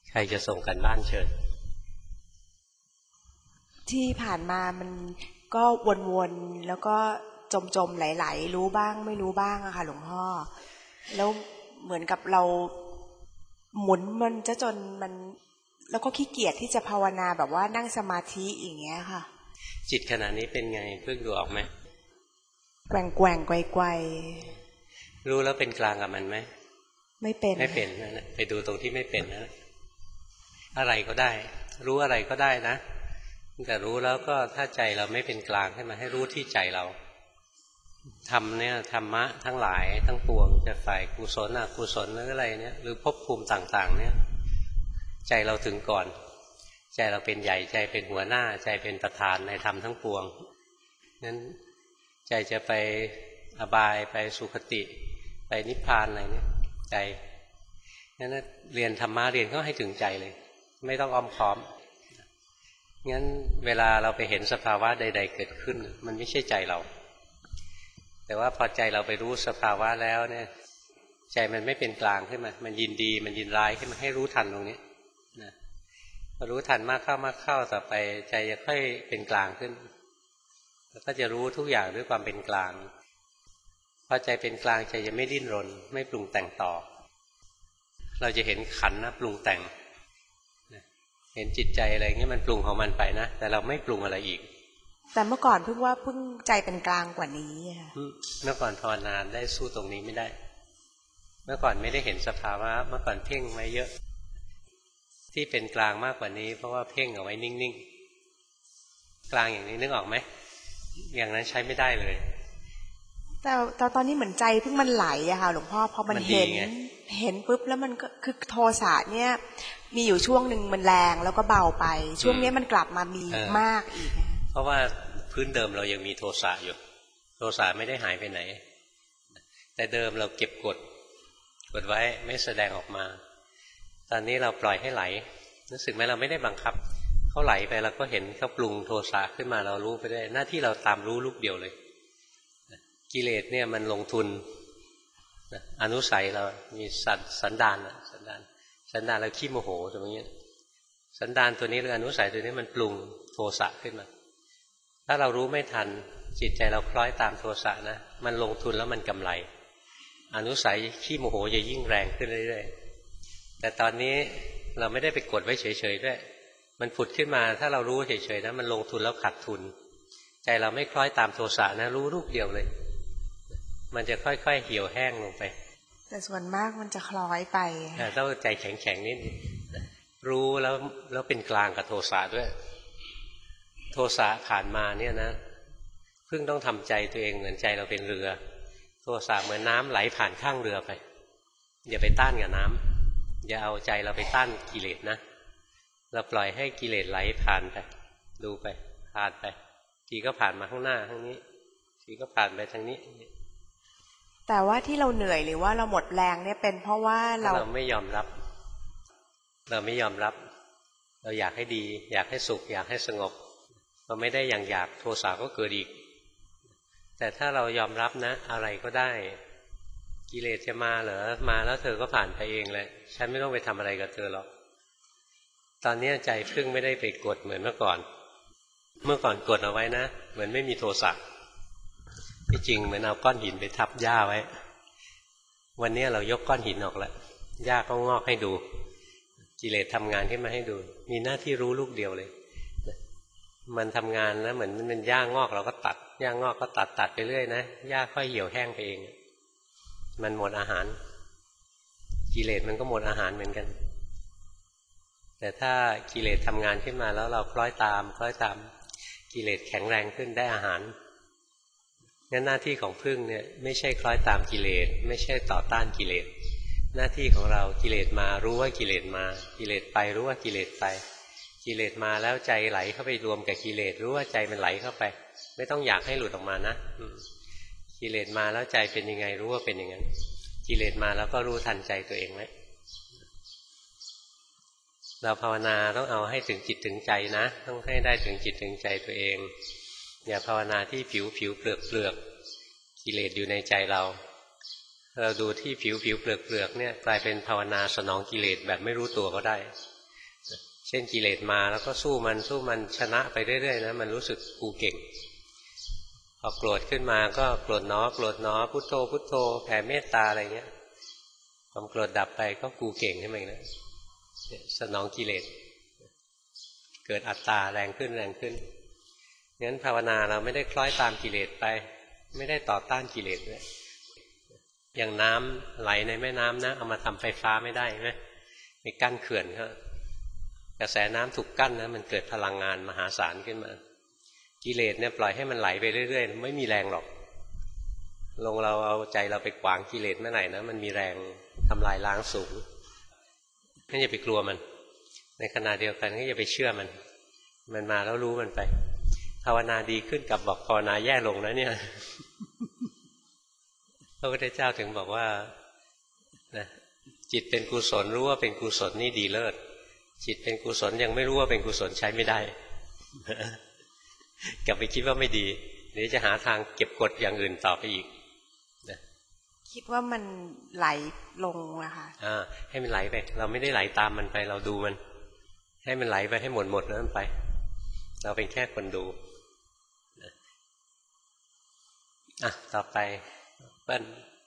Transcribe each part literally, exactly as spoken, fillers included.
ใครจะส่งกันบ้านเชิญที่ผ่านมามันก็วนๆแล้วก็จมๆไหลๆรู้บ้างไม่รู้บ้างอะค่ะหลวงพ่อแล้วเหมือนกับเราหมุนมันจะจนมันแล้วก็ขี้เกียจที่จะภาวนาแบบว่านั่งสมาธิอย่างเงี้ยค่ะจิตขณะนี้เป็นไงเพิ่งดูออกไหมแกว่งแกว่งไกวไกวรู้แล้วเป็นกลางกับมันไหมไม่เป็นไม่เป็นนะไปดูตรงที่ไม่เป็นนะอะไรก็ได้รู้อะไรก็ได้นะแต่รู้แล้วก็ถ้าใจเราไม่เป็นกลางให้มาให้รู้ที่ใจเราธรรมเนี่ยธรรมะทั้งหลายทั้งปวงจะฝ่ายกุศลอกุศลหรืออะไรเนี่ยหรือภพภูมิต่างๆเนี่ยใจเราถึงก่อนใจเราเป็นใหญ่ใจเป็นหัวหน้าใจเป็นประธานในธรรมทั้งปวงนั้นใจจะไปอบายไปสุคติไปนิพพานอะไรเนี่ยใจนั้นเรียนธรรมะเรียนก็ให้ถึงใจเลยไม่ต้องอ้อมค้อมงั้นเวลาเราไปเห็นสภาวะใดๆเกิดขึ้นมันไม่ใช่ใจเราแต่ว่าพอใจเราไปรู้สภาวะแล้วเนี่ยใจมันไม่เป็นกลางขึ้นมามันยินดีมันยินร้ายขึ้นมาให้รู้ทันตรงนี้นะพอรู้ทันมากเข้ามากเข้าต่อไปใจจะค่อยเป็นกลางขึ้นแล้วก็จะรู้ทุกอย่างด้วยความเป็นกลางพอใจเป็นกลางใจจะไม่ดิ้นรนไม่ปรุงแต่งต่อเราจะเห็นขันธ์นะปรุงแต่งเห็นจิตใจอะไรเงี้ยมันปรุงของมันไปนะแต่เราไม่ปรุงอะไรอีกแต่เมื่อก่อนเพิ่งว่าเพิ่งใจเป็นกลางกว่านี้ค่ะเมื่อก่อนภาวนาได้สู้ตรงนี้ไม่ได้เมื่อก่อนไม่ได้เห็นสภาวะเมื่อก่อนเพ่งไว้เยอะที่เป็นกลางมากกว่านี้เพราะว่าเพ่งเอาไว้นิ่งๆกลางอย่างนี้นึกออกไหมอย่างนั้นใช้ไม่ได้เลยแต่ตอนนี้เหมือนใจเพิ่งมันไหลอะค่ะหลวงพ่อพอมันเห็นเห็นปุ๊บแล้วมันก็คือโทสะเนี่ยมีอยู่ช่วงหนึ่งมันแรงแล้วก็เบาไปช่วงนี้มันกลับมามีมากอีกเพราะว่าพื้นเดิมเรายังมีโทสะอยู่โทสะไม่ได้หายไปไหนแต่เดิมเราเก็บกดกดไว้ไม่แสดงออกมาตอนนี้เราปล่อยให้ไหลรู้สึกไหมเราไม่ได้บังคับเขาไหลไปเราก็เห็นเขาปรุงโทสะขึ้นมาเรารู้ไปได้หน้าที่เราตามรู้ลูกเดียวเลยกิเลสเนี่ยมันลงทุนอนุสัยเรามีสันสันดานสันดานสันดานเราขี้โมโหตรงนี้สันดานตัวนี้หรืออนุสัยตัวนี้มันปรุงโทสะขึ้นมาถ้าเรารู้ไม่ทันจิตใจเราคล้อยตามโทสะนะมันลงทุนแล้วมันกำไรอนุสัยขี้โมโหจะยิ่งแรงขึ้นเรื่อยๆแต่ตอนนี้เราไม่ได้ไปกดไว้เฉยๆด้วยมันผุดขึ้นมาถ้าเรารู้เฉยๆนะมันลงทุนแล้วขาดทุนใจเราไม่คล้อยตามโทสะนะรู้ลูกเดียวเลยมันจะค่อยๆเหี่ยวแห้งลงไปแต่ส่วนมากมันจะคล้อยไปต้องใจแข็งๆนิดรู้แล้วแล้วเป็นกลางกับโทสะด้วยโทสะผ่านมาเนี่ยนะเพิ่งต้องทำใจตัวเองเหมือนใจเราเป็นเรือโทสะเหมือนน้ำไหลผ่านข้างเรือไปอย่าไปต้านกับน้ำอย่าเอาใจเราไปต้านกิเลสนะเราปล่อยให้กิเลสไหลผ่านไปดูไปผ่านไปทีก็ผ่านมาข้างหน้าข้างนี้ทีก็ผ่านไปทางนี้แต่ว่าที่เราเหนื่อยหรือว่าเราหมดแรงเนี่ยเป็นเพราะว่าเราเราไม่ยอมรับเราไม่ยอมรับเราอยากให้ดีอยากให้สุขอยากให้สงบเราไม่ได้อย่างอยากโทสะก็เกิดอีกแต่ถ้าเรายอมรับนะอะไรก็ได้กิเลสจะมาเหรอมาแล้วเธอก็ผ่านไปเองเลยฉันไม่ต้องไปทำอะไรกับเธอหรอกตอนนี้ใจพึ่งไม่ได้ไปกดเหมือนเมื่อก่อนเมื่อก่อนกดเอาไว้นะเหมือนไม่มีโทสะที่จริงเหมือนเอาก้อนหินไปทับหญ้าไว้วันนี้เรายกก้อนหินออกแล้วหญ้าก็งอกให้ดูกิเลสทำงานขึ้นมาให้ดูมีหน้าที่รู้ลูกเดียวเลยมันทำงานแล้วเหมือนมันเป็นหญ้างอกเราก็ตัดหญ้างอกก็ตัดตัดไปเรื่อยนะหญ้าค่อยเหี่ยวแห้งไปเองมันหมดอาหารกิเลสมันก็หมดอาหารเหมือนกันแต่ถ้ากิเลสทำงานขึ้นมาแล้วเราคล้อยตามคล้อยตามกิเลสแข็งแรงขึ้นได้อาหารงั้นหน้าที่ของพึ่งเนี่ยไม่ใช่คล้อยตามกิเลสไม่ใช่ต่อต้านกิเลสหน้าที่ของเรากิเลสมารู้ว่ากิเลสมากิเลสไปรู้ว่ากิเลสไปกิเลสมาแล้วใจไหลเข้าไปรวมกับกิเลสรู้ว่าใจมันไหลเข้าไปไม่ต้องอยากให้หลุดออกมานะกิเลสมาแล้วใจเป็นยังไงรู้ว่าเป็นอย่างนั้นกิเลสมาแล้วก็รู้ทันใจตัวเองไว้เราภาวนาต้องเอาให้ถึงจิตถึงใจนะต้องให้ได้ถึงจิตถึงใจตัวเองอย่าภาวนาที่ผิวผิวเปลือกเปลือกกิเลสอยู่ในใจเราเราดูที่ผิวผิวเปลือกเปลือกเนี่ยกลายเป็นภาวนาสนองกิเลสแบบไม่รู้ตัวก็ได้เช่นกิเลสมาแล้วก็สู้มันสู้มันชนะไปเรื่อยๆนะมันรู้สึกกูเก่งพอโกรธขึ้นมาก็โกรธน้อโกรธน้อพุทโธพุทโธแผ่เมตตาอะไรเงี้ยความโกรธดับไปก็กูเก่งขึ้นมาอีกแล้วสนองกิเลสเกิดอัตตาแรงขึ้นแรงขึ้นงั้นภาวนาเราไม่ได้คล้อยตามกิเลสไปไม่ได้ต่อต้านกิเลสด้วยอย่างน้ำไหลในแม่น้ำนะเอามาทำไฟฟ้าไม่ได้ไหมมีกั้นเขื่อนก็กระแสน้ำถูกกั้นนะมันเกิดพลังงานมหาศาลขึ้นมากิเลสเนี่ยปล่อยให้มันไหลไปเรื่อยๆไม่มีแรงหรอกลงเราเอาใจเราไปขวางกิเลสเมื่อไหร่นะมันมีแรงทำลายล้างสูงไม่อย่าไปกลัวมันในขณะเดียวกันก็อย่าไปเชื่อมันมันมาแล้วรู้มันไปภาวนาดีขึ้นกับบอกภาวนาแย่ลงนะเนี่ยพระพุทธเจ้าถึงบอกว่านะจิตเป็นกุศลรู้ว่าเป็นกุศลนี่ดีเลิศจิตเป็นกุศลยังไม่รู้ว่าเป็นกุศลใช้ไม่ได้กลับไปคิดว่าไม่ดีเดี๋ยวจะหาทางเก็บกดอย่างอื่นต่อไปอีกนะคิดว่ามันไหลลงนะคะอ่าให้มันไหลไปเราไม่ได้ไหลตามมันไปเราดูมันให้มันไหลไปให้หมดหมดนั้นไปเราเป็นแค่คนดูนะอ่ะต่อไปเปิ้ล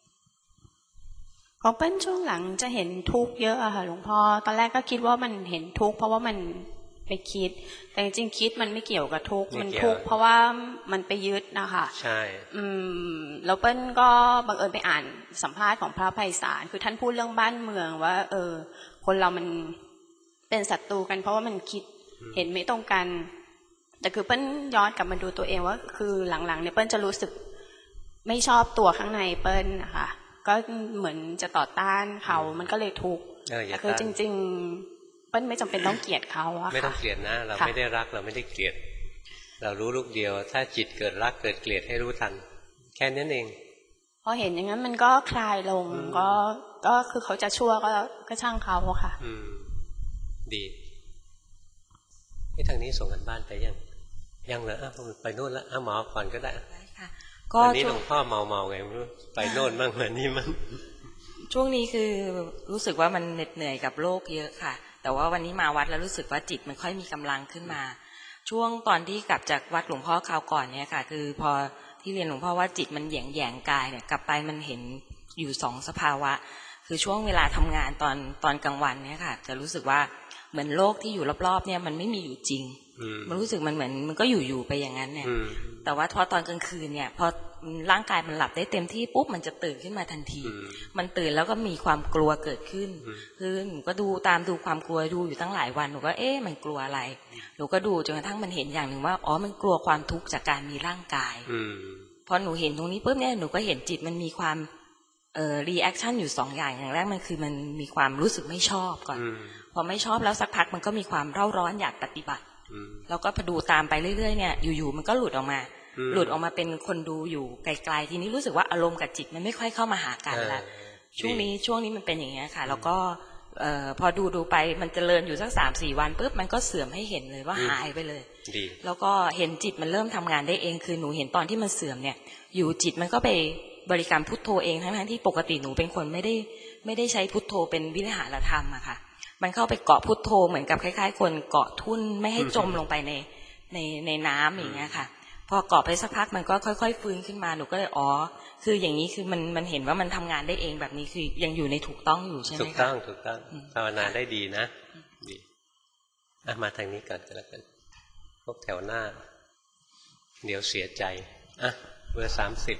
ของเปิ้ลช่วงหลังจะเห็นทุกข์เยอะอะค่ะหลวงพ่อตอนแรกก็คิดว่ามันเห็นทุกข์เพราะว่ามันไปคิดแต่จริงๆคิดมันไม่เกี่ยวกับทุกข์มันทุกข์เพราะว่ามันไปยึดนะคะใช่อืมแล้วเปิ้ลก็บังเอิญไปอ่านสัมภาษณ์ของพระไพศาลคือท่านพูดเรื่องบ้านเมืองว่าเออคนเรามันเป็นศัตรูกันเพราะว่ามันคิดเห็นไม่ตรงกันแต่คือเปิ้ลย้อนกลับมาดูตัวเองว่าคือหลังๆเนี่ยเปิ้ลจะรู้สึกไม่ชอบตัวข้างในเปิ้ลนะคะก็เหมือนจะต่อต้านเขามันก็เลยทุกข์แต่คือจริงๆเปิ้ลไม่จำเป็นต้องเกลียดเขาอะค่ะไม่ต้องเกลียดนะเราไม่ได้รักเราไม่ได้เกลียดเรารู้ลูกเดียวถ้าจิตเกิดรักเกิดเกลียดให้รู้ทันแค่นั้นเองพอเห็นอย่างนั้นมันก็คลายลงก็ก็คือเขาจะชั่วก็ก็ช่างเขาค่ะอืมดีที่ทางนี้ส่งกันบ้านไปยังยังเหรออ่ะไปโน่นละอ่ะหมอก่อนก็ได้ค่ะวันนี้หลวงพ่อเมาเมาไงไม่รู้ไปโน่นบ้างวันนี้มั้งช่วงนี้คือรู้สึกว่ามันเหน็ดเหนื่อยกับโลกเยอะค่ะแต่ว่าวันนี้มาวัดแล้วรู้สึกว่าจิตมันค่อยมีกำลังขึ้นมาช่วงตอนที่กลับจากวัดหลวงพ่อคราวก่อนเนี่ยค่ะคือพอที่เรียนหลวงพ่อว่าจิตมันแหย่งแหย่งกายเนี่ยกลับไปมันเห็นอยู่สองสภาวะคือช่วงเวลาทำงานตอนตอนกลางวันเนี่ยค่ะจะรู้สึกว่าเหมือนโลกที่อยู่รอบๆเนี่ยมันไม่มีอยู่จริงมันรู้สึกมันเหมือนมันก็อยู่ๆไปอย่างนั้นเนี่ยแต่ว่าพอตอนกลางคืนเนี่ยพอร่างกายมันหลับได้เต็มที่ปุ๊บมันจะตื่นขึ้นมาทันทีมันตื่นแล้วก็มีความกลัวเกิดขึ้นคือหนูก็ดูตามดูความกลัวดูอยู่ตั้งหลายวันหนูก็เอ๊ะมันกลัวอะไรหนูก็ดูจนกระทั่งมันเห็นอย่างหนึ่งว่าอ๋อมันกลัวความทุกข์จากการมีร่างกายพอหนูเห็นตรงนี้ปุ๊บเนี่ยหนูก็เห็นจิตมันมีความเอ่อรีแอคชั่นอยู่สองอย่างอย่างแรกมันคือมันมีความรู้สึกไม่ชอบก่อนพอไม่ชอบแล้วสักพักมันก็มีความเร่าร้อนอยากปฏิบัติแล้วก็พอดูตามไปเรื่อยๆเนี่ยอยู่ๆมันก็หลุดออกมาหลุดออกมาเป็นคนดูอยู่ไกลๆทีนี้รู้สึกว่าอารมณ์กับจิตมันไม่ค่อยเข้ามาหากันละช่วงนี้ช่วงนี้มันเป็นอย่างเงี้ยค่ะแล้วก็เอ่อพอดูดูไปมันเจริญอยู่สักสามสี่วันปุ๊บมันก็เสื่อมให้เห็นเลยว่าหายไปเลยแล้วก็เห็นจิตมันเริ่มทำงานได้เองคือหนูเห็นตอนที่มันเสื่อมเนี่ยอยู่จิตมันก็ไปบริกรรมพุทโธเองทั้งๆที่ปกติหนูเป็นคนไม่ได้ไม่ได้ใช้พุทโธเป็นวิหารธรรมอะค่ะมันเข้าไปเกาะพุทโธเหมือนกับคล้ายๆคนเกาะทุ่นไม่ให้จมลงไปในในในน้ำอย่างเงี้ยค่ะพอเกาะไปสักพักมันก็ค่อยๆฟื้นขึ้นมาหนูก็เลยอ๋อคืออย่างนี้คือมันมันเห็นว่ามันทำงานได้เองแบบนี้คือยังอยู่ในถูกต้องอยู่ใช่ไหมคะถูกต้องถูกต้องภาวนาได้ดีนะดีอ่ะมาทางนี้ก่อนก็แล้วกันพวกแถวหน้าเดี๋ยวเสียใจอ่ะเบอร์สามสิบ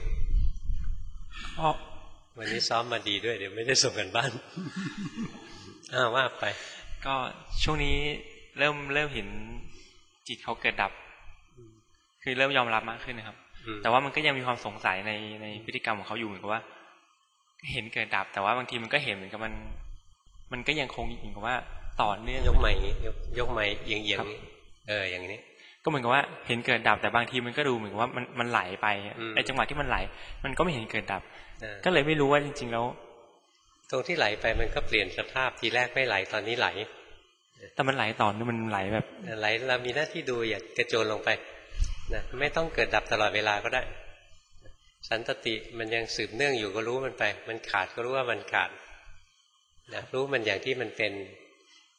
วันนี้ซ้อมมาดีด้วยเดี๋ยวไม่ได้ส่งกันบ้านอ้าวว่าไปก็ช่วงนี้เริ่มเริ่มเห็นจิตเขาเกิดดับคือเริ่มยอมรับมากขึ้นนะครับแต่ว่ามันก็ยังมีความสงสัยในในพฤติกรรมของเขาอยู่เหมือนกับว่าเห็นเกิดดับแต่ว่าบางทีมันก็เห็นเหมือนกับมันมันก็ยังคงเหมือนกับว่าต่อเนื่องยกใหม่ยกยกใหม่เอียงเอียงเอออย่างนี้ก็เหมือนกับว่าเห็นเกิดดับแต่บางทีมันก็ดูเหมือนกับว่ามันมันไหลไปในจังหวะที่มันไหลมันก็ไม่เห็นเกิดดับก็เลยไม่รู้ว่าจริงๆแล้วตรงที่ไหลไปมันก็เปลี่ยนสภาพทีแรกไม่ไหลตอนนี้ไหลแต่มันไหลต่อมันไหลแบบไหลเรามีหน้าที่ดูอย่ากระโจนลงไปนะไม่ต้องเกิดดับตลอดเวลาก็ได้สันตติมันยังสืบเนื่องอยู่ก็รู้มันไปมันขาดก็รู้ว่ามันขาดนะรู้มันอย่างที่มันเป็น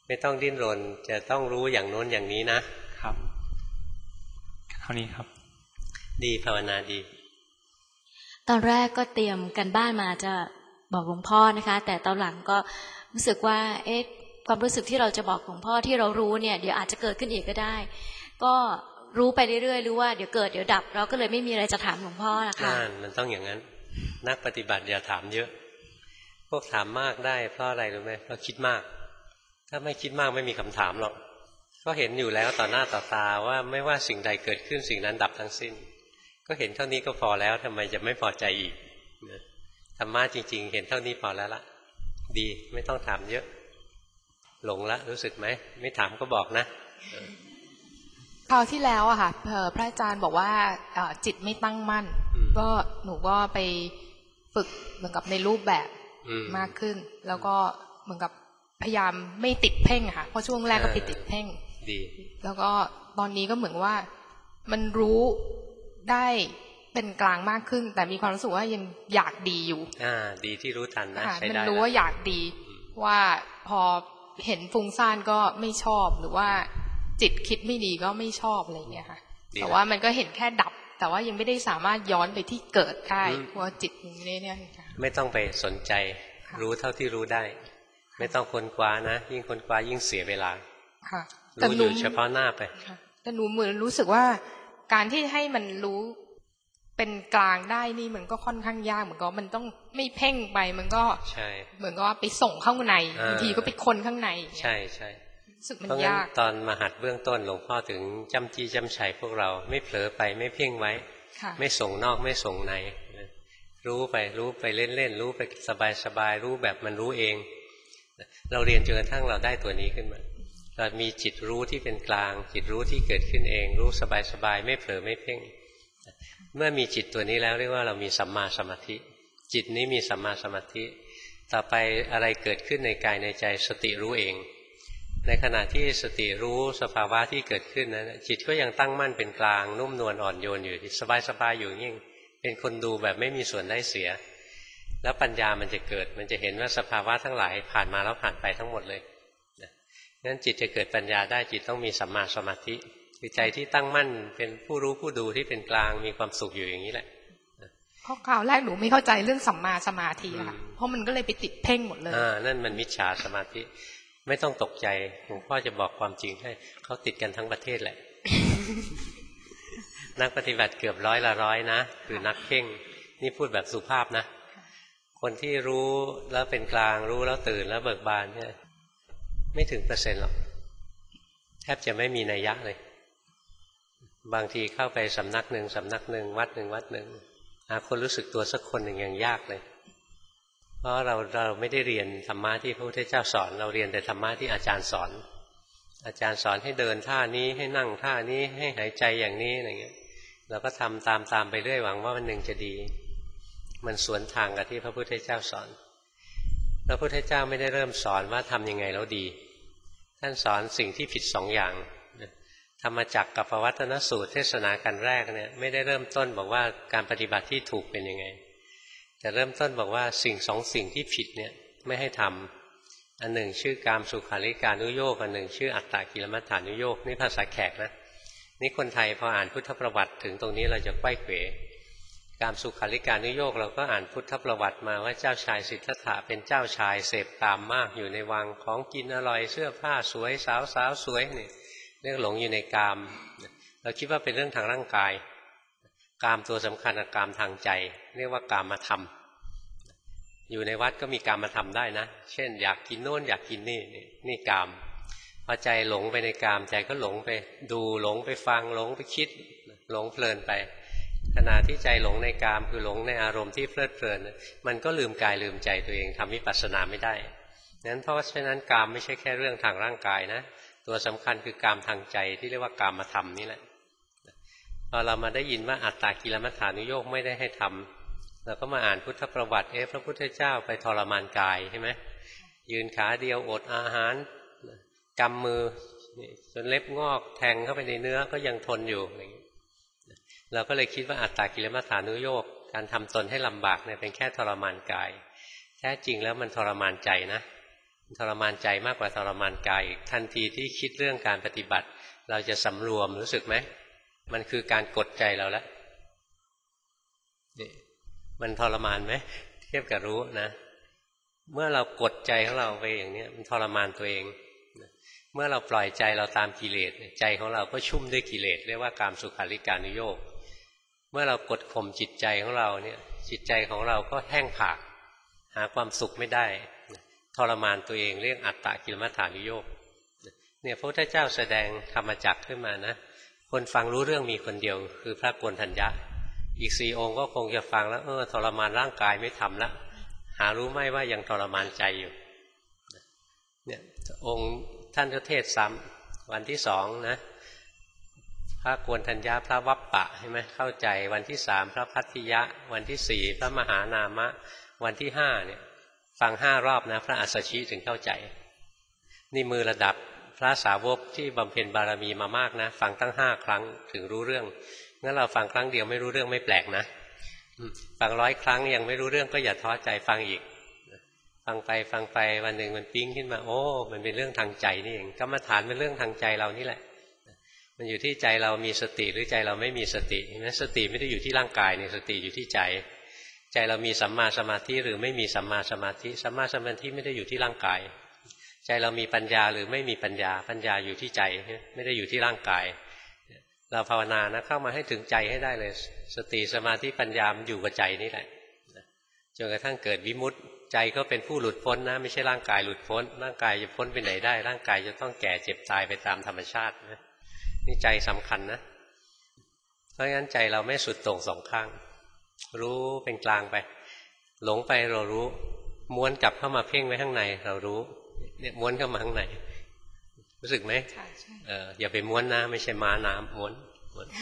ไม่ต้องดิ้นรนจะต้องรู้อย่างโน้นอย่างนี้นะครับเท่านี้ครับดีภาวนาดีตอนแรกก็เตรียมกันบ้านมาจะบอกหลวงพ่อนะคะแต่ตอนหลังก็รู้สึกว่าเอ๊ะความรู้สึกที่เราจะบอกหลวงพ่อที่เรารู้เนี่ยเดี๋ยวอาจจะเกิดขึ้นอีกก็ได้ก็รู้ไปเรื่อยๆรู้ว่าเดี๋ยวเกิดเดี๋ยวดับเราก็เลยไม่มีอะไรจะถามหลวงพ่อนะคะนั่นมันต้องอย่างนั้นนักปฏิบัติอย่าถามเยอะพวกถามมากได้เพราะอะไรรู้ไหมเพราะคิดมากถ้าไม่คิดมากไม่มีคำถามหรอกก็เห็นอยู่แล้วต่อหน้าต่อตาว่าไม่ว่าสิ่งใดเกิดขึ้นสิ่งนั้นดับทั้งสิ้นก็เห็นเท่านี้ก็พอแล้วทำไมจะไม่พอใจอีกธรรมะจริงๆเห็นเท่านี้พอแล้วละดีไม่ต้องถามเยอะหลงละรู้สึกไหมไม่ถามก็บอกนะคราวที่แล้วอะค่ะพระอาจารย์บอกว่าจิตไม่ตั้งมั่นก็หนูก็ไปฝึกเหมือนกับในรูปแบบมากขึ้นแล้วก็เหมือนกับพยายามไม่ติดเพ่งค่ะเพราะช่วงแรกก็ไปติดเพ่งดีแล้วก็ตอนนี้ก็เหมือนว่ามันรู้ได้เป็นกลางมากขึ้นแต่มีความรู้สึกว่ายังอยากดีอยู่อ่าดีที่รู้ทันนะใช้ได้มันรู้ว่าอยากดีว่าพอเห็นฟุ้งซ่านก็ไม่ชอบหรือว่าจิตคิดไม่ดีก็ไม่ชอบอะไรอย่างเงี้ยค่ะแต่ว่ามันก็เห็นแค่ดับแต่ว่ายังไม่ได้สามารถย้อนไปที่เกิดได้เพราะจิตยังไม่ได้เนี่ยไม่ต้องไปสนใจรู้เท่าที่รู้ได้ไม่ต้องค้นคว้านะยิ่งค้นคว้ายิ่งเสียเวลาค่ะรู้อยู่เฉพาะหน้าไปแต่หนูเหมือนรู้สึกว่าการที่ให้มันรู้เป็นกลางได้นี่มันก็ค่อนข้างยากเหมือนก็มันต้องไม่เพ่งไปมันก็ใช่เหมือนก็ไปส่งข้างในบางทีก็ไปคนข้างในใช่ใช่รู้สึกมันยากตอนมาหัดเบื้องต้นหลวงพ่อถึงจำจี้จำชัยพวกเราไม่เผลอไปไม่เพ่งไว้ไม่ส่งนอกไม่ส่งในรู้ไปรู้ไปเล่นๆรู้ไปสบายๆรู้แบบมันรู้เองเราเรียนจนกระทั่งเราได้ตัวนี้ขึ้นมาเรามีจิตรู้ที่เป็นกลางจิตรู้ที่เกิดขึ้นเองรู้สบายๆไม่เผลอไม่เพ่งเมื่อมีจิตตัวนี้แล้วเรียกว่าเรามีสัมมาสมาธิจิตนี้มีสัมมาสมาธิต่อไปอะไรเกิดขึ้นในกายในใจสติรู้เองในขณะที่สติรู้สภาวะที่เกิดขึ้นนั้นจิตก็ยังตั้งมั่นเป็นกลางนุ่มนวลอ่อนโยนอยู่สบายๆอยู่ยิ่งเป็นคนดูแบบไม่มีส่วนได้เสียแล้วปัญญามันจะเกิดมันจะเห็นว่าสภาวะทั้งหลายผ่านมาแล้วผ่านไปทั้งหมดเลยงั้นจิตจะเกิดปัญญาได้จิตต้องมีสัมมาสมาธิคือใจที่ตั้งมั่นเป็นผู้รู้ผู้ดูที่เป็นกลางมีความสุขอยู่อย่างนี้แหละเพราะคราวแรกหนูไม่เข้าใจเรื่องสัมมาสมาธิค่ะเพราะมันก็เลยไปติดเพ่งหมดเลยอ่านั่นมันมิจฉาสมาธิไม่ต้องตกใจหลวงพ่อจะบอกความจริงให้เขาติดกันทั้งประเทศแหละ นักปฏิบัติเกือบร้อยละร้อยนะคือนักเพ่งนี่พูดแบบสุภาพนะคนที่รู้แล้วเป็นกลางรู้แล้วตื่นแล้วเบิกบานเนี่ยไม่ถึงเปอร์เซ็นต์หรอกแทบจะไม่มีนัยยะเลยบางทีเข้าไปสำนักหนึ่งสำนักหนึ่งวัดหนึ่งวัดหนึ่งหาคนรู้สึกตัวสักคนหนึ่งยังยากเลยเพราะเราเราไม่ได้เรียนธรรมะที่พระพุทธเจ้าสอนเราเรียนแต่ธรรมะที่อาจารย์สอนอาจารย์สอนให้เดินท่านี้ให้นั่งท่านี้ให้หายใจอย่างนี้อะไรเงี้ยเราก็ทำตามตามไปเรื่อยหวังว่าวันหนึ่งจะดีมันสวนทางกับที่พระพุทธเจ้าสอนพระพุทธเจ้าไม่ได้เริ่มสอนว่าทำยังไงแล้วดีท่านสอนสิ่งที่ผิดสองอย่างธรรมจักรกับปวัตตนสูตรเทศนากันแรกเนี่ยไม่ได้เริ่มต้นบอกว่าการปฏิบัติที่ถูกเป็นยังไงแต่เริ่มต้นบอกว่าสิ่งสองสิ่งที่ผิดเนี่ยไม่ให้ทำอันหนึ่งชื่อกามสุขาริการนุโยคอันหนึ่งชื่ออัตตกิลมัฏฐานุโยคนี่ภาษาแขกนะนี่คนไทยพออ่านพุทธประวัติถึงตรงนี้เราจะไขว้เขวกามสุขาริการนุโยคเราก็อ่านพุทธประวัติมาว่าเจ้าชายสิทธัตถะเป็นเจ้าชายเสพกามมากอยู่ในวังของกินอร่อยเสื้อผ้าสวยสาวสาวสวยนี่เรื่องหลงอยู่ในกามเราคิดว่าเป็นเรื่องทางร่างกายกามตัวสำคัญกับกามทางใจเรียกว่ากามธรรมอยู่ในวัดก็มีกามธรรมได้นะเช่นอยากกินโน่นอยากกินนี่นี่กามพอใจหลงไปในกามใจก็หลงไปดูหลงไปฟังหลงไปคิดหลงเพลินไปขณะที่ใจหลงในกามคือหลงในอารมณ์ที่เพลิดเพลินมันก็ลืมกายลืมใจตัวเองทำวิปัสสนาไม่ได้นั้นเพราะฉะนั้นกามไม่ใช่แค่เรื่องทางร่างกายนะตัวสำคัญคือกามทางใจที่เรียกว่ากามธรรมนี่แหละพอเรามาได้ยินว่าอัตตกิลมัฏฐานุโยคไม่ได้ให้ทำเราก็มาอ่านพุทธประวัติเอ๊ะพระพุทธเจ้าไปทรมานกายใช่ไหมยืนขาเดียวอดอาหารกำมือจนเล็บงอกแทงเข้าไปในเนื้อก็ยังทนอยู่เราก็เลยคิดว่าอัตตกิลมัฏฐานุโยคการทำตนให้ลำบากเนี่ยเป็นแค่ทรมานกายแท้จริงแล้วมันทรมานใจนะทรมานใจมากกว่าทรมานกายอีกทันทีที่คิดเรื่องการปฏิบัติเราจะสำรวมรู้สึกไหมมันคือการกดใจเราแล้วนี่มันทรมานไหมเทียบกับรู้นะเมื่อเรากดใจของเราไปอย่างนี้มันทรมานตัวเองเมื่อเราปล่อยใจเราตามกิเลสใจของเราก็ชุ่มด้วยกิเลสเรียกว่ากามสุขาริการุโยคเมื่อเรากดข่มจิตใจของเราเนี่ยจิตใจของเราก็แห้งผากหาความสุขไม่ได้ทรมานตัวเองเรียกอัตตกิลมัฏฐานุโยคเนี่ยพระพุทธเจ้าแสดงธรรมจักรขึ้นมานะคนฟังรู้เรื่องมีคนเดียวคือพระโกณฑัญญะอีกสี่องค์ก็คงจะฟังแล้วเออทรมานร่างกายไม่ทำแล้วหารู้ไหมว่ายังทรมานใจอยู่เนี่ยองค์ท่านก็เทศซ้ำวันที่สองนะพระโกณฑัญญะพระวัปปะใช่ไหมเข้าใจวันที่สามพระพัทธิยะวันที่สี่พระมหานามะวันที่ห้าเนี่ยฟังห้ารอบนะพระอัสสชิถึงเข้าใจนี่มือระดับพระสาวกที่บำเพ็ญบารมีมามากนะฟังตั้งห้าครั้งถึงรู้เรื่องงั้นเราฟังครั้งเดียวไม่รู้เรื่องไม่แปลกนะฟังร้อยครั้งยังไม่รู้เรื่องก็อย่าท้อใจฟังอีกฟังไปฟังไปวันหนึ่งมันปิ๊งขึ้นมาโอ้มันเป็นเรื่องทางใจนี่เองกรรมฐานเป็นเรื่องทางใจเรานี่แหละมันอยู่ที่ใจเรามีสติหรือใจเราไม่มีสตินะสติไม่ได้อยู่ที่ร่างกายเนี่ยสติอยู่ที่ใจใจเรามีสัมมาสมาธิหรือไม่มีสัมมาสมาธิสัมมาสมาธิไม่ได้อยู่ที่ร่างกายใจเรามีปัญญาหรือไม่มีปัญญาปัญญาอยู่ที่ใจไม่ได้อยู่ที่ร่างกายเราภาวนานะเข้ามาให้ถึงใจให้ได้เลยสติสมาธิปัญญามันอยู่กับใจนี่แหละจนกระทั่งเกิดวิมุตติใจก็เป็นผู้หลุดพ้นนะไม่ใช่ร่างกายหลุดพ้นร่างกายจะพ้นไปไหนได้ร่างกายจะต้องแก่เจ็บตายไปตามธรรมชาตินะนี่ใจสำคัญนะเพราะงั้นใจเราไม่สุดโต่งสองข้างรู้เป็นกลางไปหลงไปเรารู้ม้วนกลับเข้ามาเพ่งไว้ข้างในเรารู้เนี่ยม้วนเข้ามาข้างในรู้สึกไหมใช่ใช่เอออย่าไปม้วนนะไม่ใช่ม้าน้ำม้วนม้วน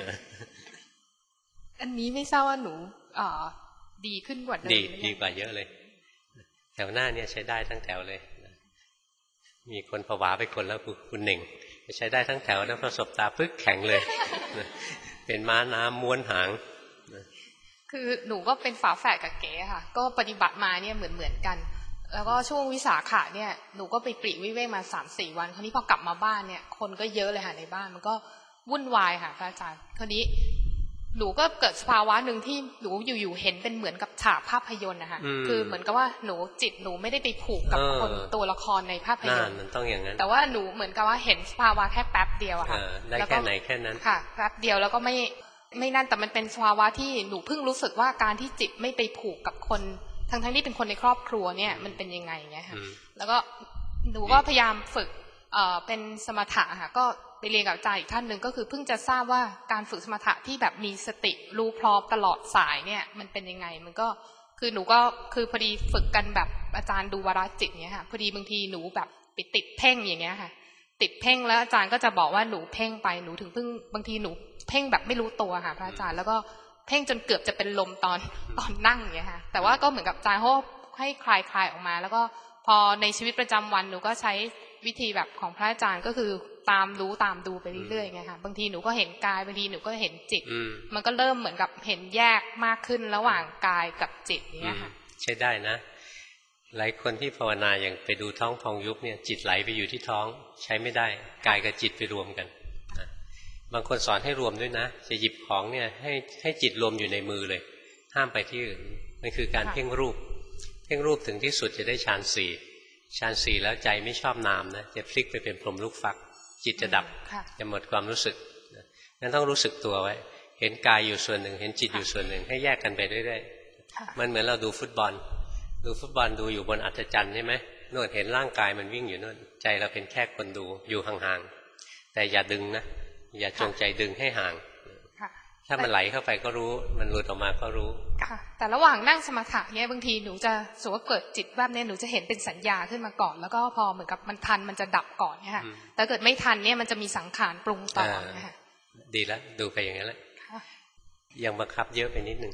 อันนี้ไม่ทราบว่าหนูอ่าดีขึ้นกว่าเดิมดีดีกว่าเยอะเลยแถวหน้าเนี่ยใช้ได้ทั้งแถวเลยมีคนผวาไปคนแล้วคุณหนึ่งใช้ได้ทั้งแถวนะประสบตาปึ๊กแข็งเลยเป็นม้าน้ำม้วนหางคือหนูก็เป็นฝาแฝดกับเก๋ค่ะก็ปฏิบัติมาเนี่ยเหมือนเหมือนกันแล้วก็ช่วงวิสาขะเนี่ยหนูก็ไปปลีกวิเวกมาสามสี่วันคราวนี้พอกลับมาบ้านเนี่ยคนก็เยอะเลยค่ะในบ้านมันก็วุ่นวายค่ะพระอาจารย์คราวนี้หนูก็เกิดสภาวะหนึ่งที่หนูอยู่ๆเห็นเป็นเหมือนกับฉากภาพยนตร์นะคะคือเหมือนกับว่าหนูจิตหนูไม่ได้ไปผูกกับคนตัวละครในภาพยนตร์มันต้องอย่างนั้นแต่ว่าหนูเหมือนกับว่าเห็นสภาวะแค่แป๊บเดียวอะค่ะได้แค่ไหนแค่นั้นค่ะแป๊บเดียวแล้วก็ไม่ไม่นั่นแต่มันเป็นสภาวะที่หนูเพิ่งรู้สึกว่าการที่จิตไม่ไปผูกกับคนทั้งทั้งที่เป็นคนในครอบครัวเนี่ยมันเป็นยังไงเงี้ยค่ะแล้วก็หนูก็พยายามฝึกเอ่อเป็นสมถะค่ะก็ไปเรียนกับอาจารย์อีกท่านหนึ่งก็คือเพิ่งจะทราบว่าการฝึกสมถะที่แบบมีสติรู้พร้อมตลอดสายเนี่ยมันเป็นยังไงมันก็คือหนูก็คือพอดีฝึกกันแบบอาจารย์ดูวาระจิตเนี้ยค่ะพอดีบางทีหนูแบบไปติดเพ่งอย่างเงี้ยค่ะติดเพ่งแล้วอาจารย์ก็จะบอกว่าหนูเพ่งไปหนูถึงเพิ่งบางทีหนูเพ่งแบบไม่รู้ตัวค่ะพระอาจารย์แล้วก็เพ่งจนเกือบจะเป็นลมตอนตอนนั่งอย่างเงี้ยค่ะแต่ว่าก็เหมือนกับอาจารย์เขาให้คลายคลายออกมาแล้วก็พอในชีวิตประจำวันหนูก็ใช้วิธีแบบของพระอาจารย์ก็คือตามรู้ตามดูไปเรื่อยๆไงค่ะบางทีหนูก็เห็นกายบางทีหนูก็เห็นจิตมันก็เริ่มเหมือนกับเห็นแยกมากขึ้นระหว่างกายกับจิตเนี้ยค่ะใช่ได้นะหลายคนที่ภาวนาอย่างไปดูท้องพองยุบเนี่ยจิตไหลไปอยู่ที่ท้องใช้ไม่ได้กายกับจิตไปรวมกันบางคนสอนให้รวมด้วยนะจะหยิบของเนี่ยให้ให้จิตรวมอยู่ในมือเลยห้ามไปที่อื่นมันคือการเพ่งรูปเพ่งรูปถึงที่สุดจะได้ฌานสี่ฌานสี่แล้วใจไม่ชอบนามนะจะพลิกไปเป็นพรหมลูกฟักจิตจะดับจะหมดความรู้สึกงั้นต้องรู้สึกตัวไว้เห็นกายอยู่ส่วนหนึ่งเห็นจิตอยู่ส่วนหนึ่งให้แยกกันไปเรื่อยๆมันเหมือนเราดูฟุตบอลดูฟุตบอลดูอยู่บนอัศจรรย์ใช่ไหมโน่นเห็นร่างกายมันวิ่งอยู่โน่นใจเราเป็นแค่คนดูอยู่ห่างๆแต่อย่าดึงนะอย่าจงใจดึงให้ห่างถ้ามันไหลเข้าไปก็รู้มันหลุดออกมาก็รู้ค่ะแต่ระหว่างนั่งสมาธิเนี่ยบางทีหนูจะสมมติว่าเกิดจิตแบบนี้หนูจะเห็นเป็นสัญญาขึ้นมาก่อนแล้วก็พอเหมือนกับมันทันมันจะดับก่อนเนี่ยค่ะแต่เกิดไม่ทันเนี่ยมันจะมีสังขารปรุงต่อเนี่ยค่ะดีแล้วดูไปอย่างนั้นแหละยังบังคับเยอะไปนิดนึง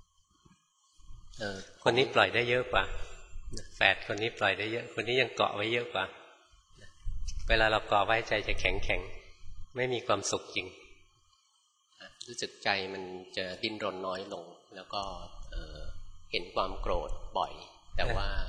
คนนี้ปล่อยได้เยอะกว่าแฝดคนนี้ปล่อยได้เยอะคนนี้ยังเกาะไว้เยอะกว่าเวลาเราเกาะไว้ใจจะแข็งแข็งไม่มีความสุขจริงรู้สึกใจมันจะดิ้นรนน้อยลงแล้วก็เห็นความโกรธบ่อยแต่ว่า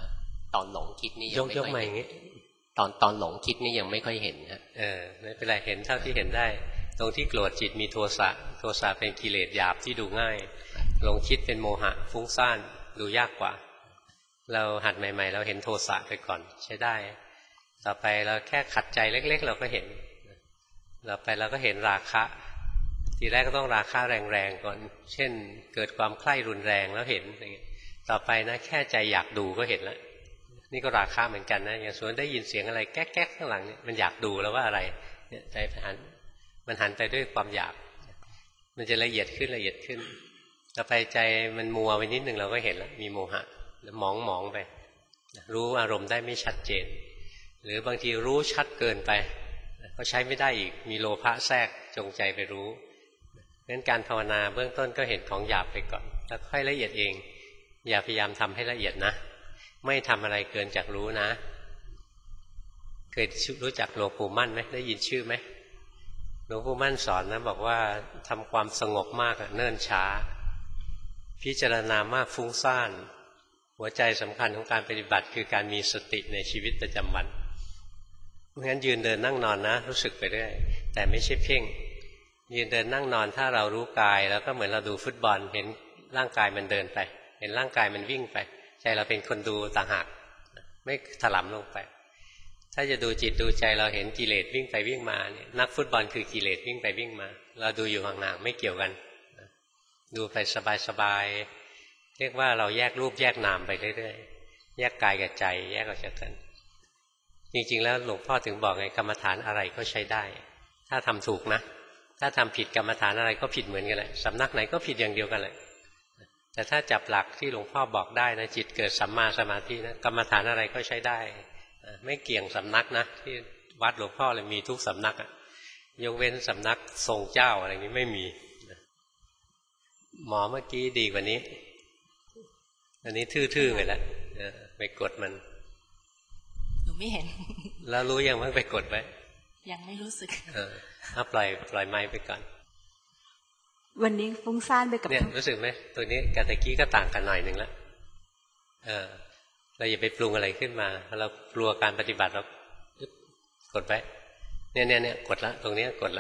ตอนหลงคิดนี่ยัยงกไม่ยค่กอยมาอเห็นย่างนี้ตอนตอนหลงคิดนี่ยังไม่ค่อยเห็นฮะเออไม่เป็นไรเห็นเท่าที่เห็นได้ตรงที่โกรธจิตมีโทสะโทสะเป็นกิเลสหยาบที่ดูง่ายหลงคิดเป็นโมหะฟุ้งซ่านดูยากกว่าเราหัดใหม่ๆเราเห็นโทสะไปก่อนใช้ได้ต่อไปเราแค่ขัดใจเล็กๆเราก็เห็นต่อไปเราก็เห็นราคะทีแรกก็ต้องราคะแรงๆก่อนเช่นเกิดความใคร่รุนแรงแล้วเห็นอย่างเงี้ยต่อไปนะแค่ใจอยากดูก็เห็นแล้วนี่ก็ราคะเหมือนกันนะอย่างส่วนได้ยินเสียงอะไรแก๊กๆข้างหลังเนี่ยมันอยากดูแล้วว่าอะไรเนี่ยใจหันมันหันไปด้วยความอยากมันจะละเอียดขึ้นละเอียดขึ้นต่อไปใจมันมัวไปนิดนึงเราก็เห็นแล้วมีโมหะแล้วมองมองไปรู้อารมณ์ได้ไม่ชัดเจนหรือบางทีรู้ชัดเกินไปก็ใช้ไม่ได้อีกมีโลภะแทรกจงใจไปรู้งั้นการภาวนาเบื้องต้นก็เห็นของหยาบไปก่อนแล้วค่อยละเอียดเองอย่าพยายามทำให้ละเอียดนะไม่ทำอะไรเกินจากรู้นะเคยรู้จักหลวงปู่มั่นไหมได้ยินชื่อไหมหลวงปู่มั่นสอนนะบอกว่าทำความสงบมากเนิ่นช้าพิจารณามากฟุ้งซ่านหัวใจสำคัญของการปฏิบัติคือการมีสติในชีวิตประจำวันเพราะงั้นยืนเดินนั่งนอนนะรู้สึกไปเรื่อยแต่ไม่ใช่เพ่งยืนเดินนั่งนอนถ้าเรารู้กายแล้วก็เหมือนเราดูฟุตบอลเห็นร่างกายมันเดินไปเห็นร่างกายมันวิ่งไปใจเราเป็นคนดูต่างหากไม่ถลำลงไปถ้าจะดูจิตดูใจเราเห็นกิเลสวิ่งไปวิ่งมาเนี่ยนักฟุตบอลคือกิเลสวิ่งไปวิ่งมาเราดูอยู่ห่างๆไม่เกี่ยวกันดูไปสบายๆเรียกว่าเราแยกรูปแยกนามไปเรื่อยๆแยกกายกับใจแยกออกจากกันจริงๆแล้วหลวงพ่อถึงบอกไงกรรมฐานอะไรก็ใช้ได้ถ้าทำถูกนะถ้าทำผิดกรรมฐานอะไรก็ผิดเหมือนกันแหละสำนักไหนก็ผิดอย่างเดียวกันแหละแต่ถ้าจับหลักที่หลวงพ่อบอกได้นะจิตเกิดสัมมาสมาธินะกรรมฐานอะไรก็ใช้ได้ไม่เกี่ยงสำนักนะที่วัดหลวงพ่อเลยมีทุกสำนักอะยกเว้นสำนักทรงเจ้าอะไรนี้ไม่มีหมอเมื่อกี้ดีกว่านี้อันนี้ทื่อๆไปแล้วไปกดมันหนูไม่เห็นแล้วรู้ยังว่าไปกดไว้ยังไม่รู้สึกเออเอาปล่อยปล่อยไม้ไปก่อนวันนี้ฟุ้งซ่านไปกับเนี่ยรู้สึกไหมตัวนี้กับตะกี้ก็ต่างกันหน่อยหนึ่งแล้วเออเราอย่าไปปรุงอะไรขึ้นมาเรากลัวการปฏิบัติเรากดไว้เนี่ยเนี่ยเนี่ยกดละตรงนี้กดละ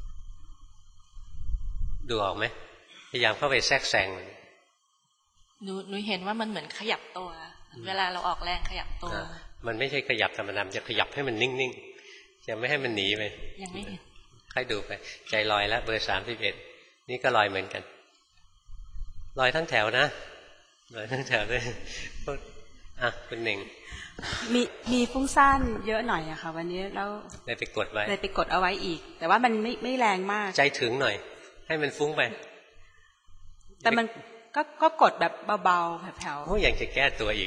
ดูออกไหมพยายามเข้าไปแทรกแซงหนูหนูเห็นว่ามันเหมือนขยับตัวเวลาเราออกแรงขยับตัวมันไม่ใช่ขยับธรรมดาจะขยับให้มันนิ่งๆจะไม่ให้มันหนีไปยังไม่เห็นค่อยดูไปใจลอยแล้วเบอร์สามสิบเอ็ดนี่ก็ลอยเหมือนกันลอยทั้งแถวนะลอยทั้งแถวด้วยอ่ะคุณหนึ่งมีมีฟุ้งซ่านเยอะหน่อยอะค่ะวันนี้แล้วเลยไปกดไว้เลยไปกดเอาไว้อีกแต่ว่ามันไม่ไม่แรงมากใจถึงหน่อยให้มันฟุ้งไปแต่มันก็ก็กดแบบเบาๆแผ่วๆโอ้ยังจะแก้ตัวอีก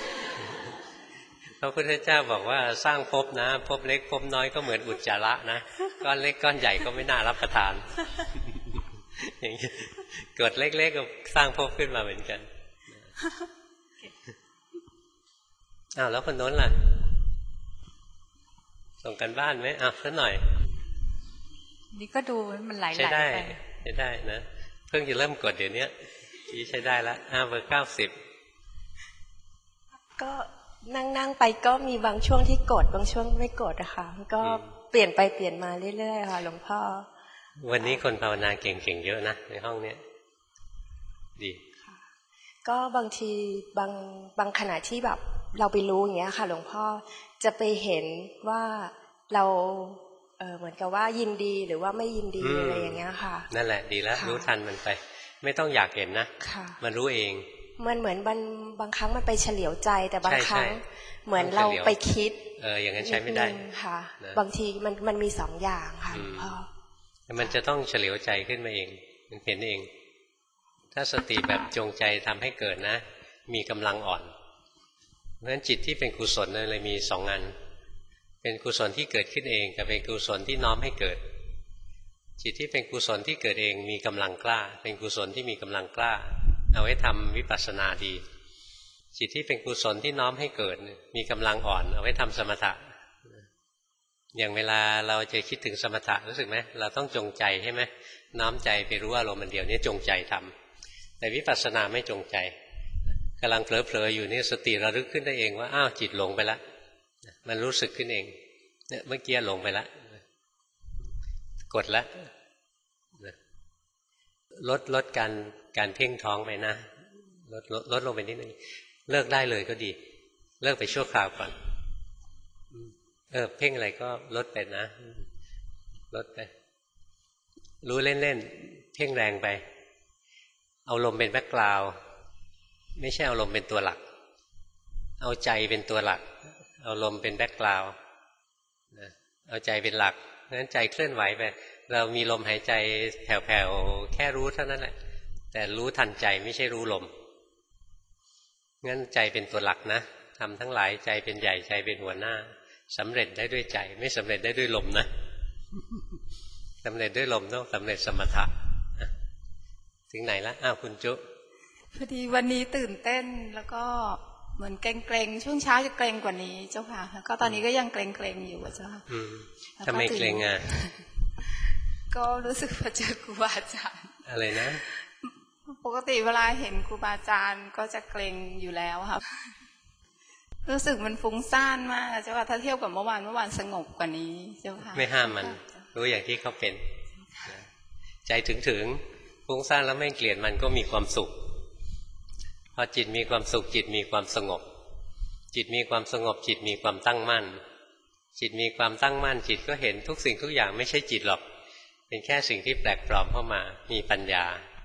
พระพุทธเจ้าบอกว่าสร้างภพนะภพเล็กภพน้อยก็เหมือนอุจจาระนะก้อนเล็กก้อนใหญ่ก็ไม่น่ารับประทานอย่างนี้กดเล็กๆก็สร้างภพขึ้นมาเหมือนกันอ้าวแล้วคนโน้นล่ะส่งกันบ้านไหมอ้าวสักหน่อยนี่ก็ดูมันไหลๆไปใช้ได้ใช้ได้นะเพิ่งจะเริ่มกดเดี๋ยวนี้ที่ใช้ได้แล้วอ้าวเบอร์เก้าสิบก็นั่งๆไปก็มีบางช่วงที่กดบางช่วงไม่กดอะค่ะก็เปลี่ยนไปเปลี่ยนมาเรื่อยๆค่ะหลวงพ่อวันนี้คนภาวนาเก่งๆเยอะนะในห้องนี้ดีก็บางทีบางบางขณะที่แบบเราไปรู้อย่างเงี้ยค่ะหลวงพ่อจะไปเห็นว่าเราเออเหมือนกับว่ายินดีหรือว่าไม่ยินดีอะไรอย่างเงี้ยค่ะนั่นแหละดีแล้วรู้ทันมันไปไม่ต้องอยากเห็นนะมันรู้เองมันเหมือนบางบางครั้งมันไปเฉลียวใจแต่บางครั้งเหมือนเราไปคิดเอออย่างนั้นใช้ไม่ได้ค่ะบางทีมันมันมีสองอย่างค่ะหลวงพ่อมันจะต้องเฉลียวใจขึ้นมาเองมันเห็นเองถ้าสติแบบจงใจทำให้เกิดนะมีกำลังอ่อนเพราะฉะนั้นจิตที่เป็นกุศลเลยมีสองอันเป็นกุศลที่เกิดขึ้นเองกับเป็นกุศลที่น้อมให้เกิดจิตที่เป็นกุศลที่เกิดเองมีกำลังกล้าเป็นกุศลที่มีกำลังกล้าเอาไว้ทำวิปัสสนาดีจิตที่เป็นกุศลที่น้อมให้เกิดมีกำลังอ่อนเอาไว้ทำสมถะอย่างเวลาเราจะคิดถึงสมถะรู้สึกไหมเราต้องจงใจใช่ไหมน้อมใจไปรู้อารมณ์เดียวนี้จงใจทำแต่วิปัสสนาไม่จงใจกำลังเผลอๆอยู่นี่สติระลึกขึ้นได้เองว่าอ้าวจิตหลงไปแล้วมันรู้สึกขึ้นเองเนี่ยเมื่อกี้หลงไปแล้วกดแล้วลดลดการการเพ่งท้องไปนะลดลดลดลงไปนิดนึงเลิกได้เลยก็ดีเลิกไปชั่วคราวก่อนเออเพ่งอะไรก็ลดไปนะลดไปรู้เล่นๆเพ่งแรงไปเอาลมเป็นแบ็คกราวด์ไม่ใช่เอาลมเป็นตัวหลักเอาใจเป็นตัวหลักเอาลมเป็นแบ็คกราวด์เอาใจเป็นหลักเพราะฉะนั้นใจเคลื่อนไหวไปเรามีลมหายใจแผ่วๆแค่รู้เท่านั้นแหละแต่รู้ทันใจไม่ใช่รู้ลมงั้นใจเป็นตัวหลักนะทำทั้งหลายใจเป็นใหญ่ใจเป็นหัวหน้าสำเร็จได้ด้วยใจไม่สำเร็จได้ด้วยลมนะสำเร็จด้วยลมต้องสำเร็จสมถะถึงไหนละอ้าวคุณจุพอดีวันนี้ตื่นเต้นแล้วก็เหมือนเกรงๆช่วงเช้าจะเกรงกว่านี้เจ้าค่ะแล้วก็ตอนนี้ก็ยังเกรงๆอยู่เจ้าค่ะทำไมเกรงอ่ะก็รู้สึกว่าเจอครูบาอาจารย์อะไรนะปกติเวลาเห็นครูบาอาจารย์ก็จะเกรงอยู่แล้วครับรู้สึกมันฟุ้งซ่านมากเจ้าค่ะถ้าเทียบกับเมื่อวานเมื่อวานสงบกว่านี้เจ้าค่ะไม่ห้ามมันรู้อย่างที่เขาเป็นใจถึงถึงฟุ้งซ่านแล้วไม่เกลียดมันก็มีความสุขพอจิตมีความสุขจิตมีความสงบจิตมีความสงบจิตมีความตั้งมั่นจิตมีความตั้งมั่นจิตก็เห็นทุกสิ่งทุกอย่างไม่ใช่จิตหรอกเป็นแค่สิ่งที่แปลกปลอมเข้ามามีปัญญา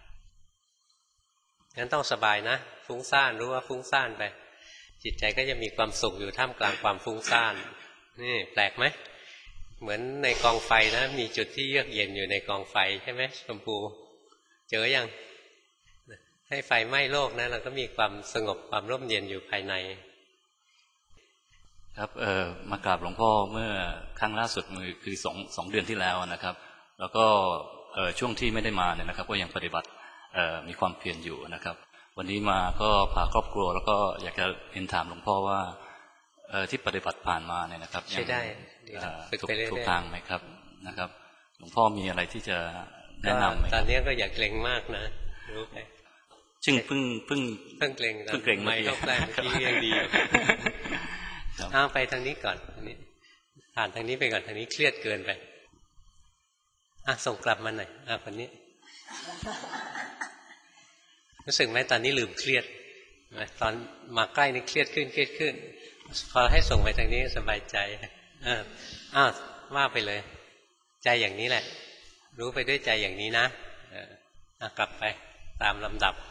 งั้นต้องสบายนะฟุ้งซ่านรู้ว่าฟุ้งซ่านไปจิตใจก็จะมีความสุขอยู่ท่ามกลางความฟุ้งซ่านนี่แปลกไหมเหมือนในกองไฟนะมีจุดที่เยือกเย็นอยู่ในกองไฟใช่ไหมชมพูเจอยังให้ไฟไหม้โลกนะเราก็มีความสงบความร่มเย็นอยู่ภายในครับเอ่อมากราบหลวงพ่อเมื่อครั้งล่าสุดมือคือสองสองเดือนที่แล้วนะครับแล้วก็เอ่อช่วงที่ไม่ได้มาเนี่ยนะครับก็ยังปฏิบัติเอ่อมีความเพียรอยู่นะครับวันนี้มาก็พาครอบครัวแล้วก็อยากจะเรียนถามหลวงพ่อว่าเอ่อที่ปฏิบัติผ่านมาเนี่ยนะครับใช่ได้ถูกถูกทางไหมครับนะครับหลวงพ่อมีอะไรที่จะแนะนำไหมตอนนี้ก็อย่าเกรงมากนะรู้ไปซึ่งเพิ่งเพิ่งเพิ่งเกรงเพิ่งเกรงไม่เข้าใกล้ที่ยังดีอ้าวไปทางนี้ก่อนทางนี้ผ่านทางนี้ไปก่อนทางนี้เครียดเกินไปอ่ะส่งกลับมาหน่อยอ่ะคนนี้รู้สึกไหมตอนนี้ลืมเครียดตอนมาใกล้นี่เครียดขึ้นเครียดขึ้นพอให้ส่งไปทางนี้สบายใจอ่าอ้าวว่าไปเลยใจอย่างนี้แหละรู้ไปด้วยใจอย่างนี้นะอ่ะกลับไปตามลำดับ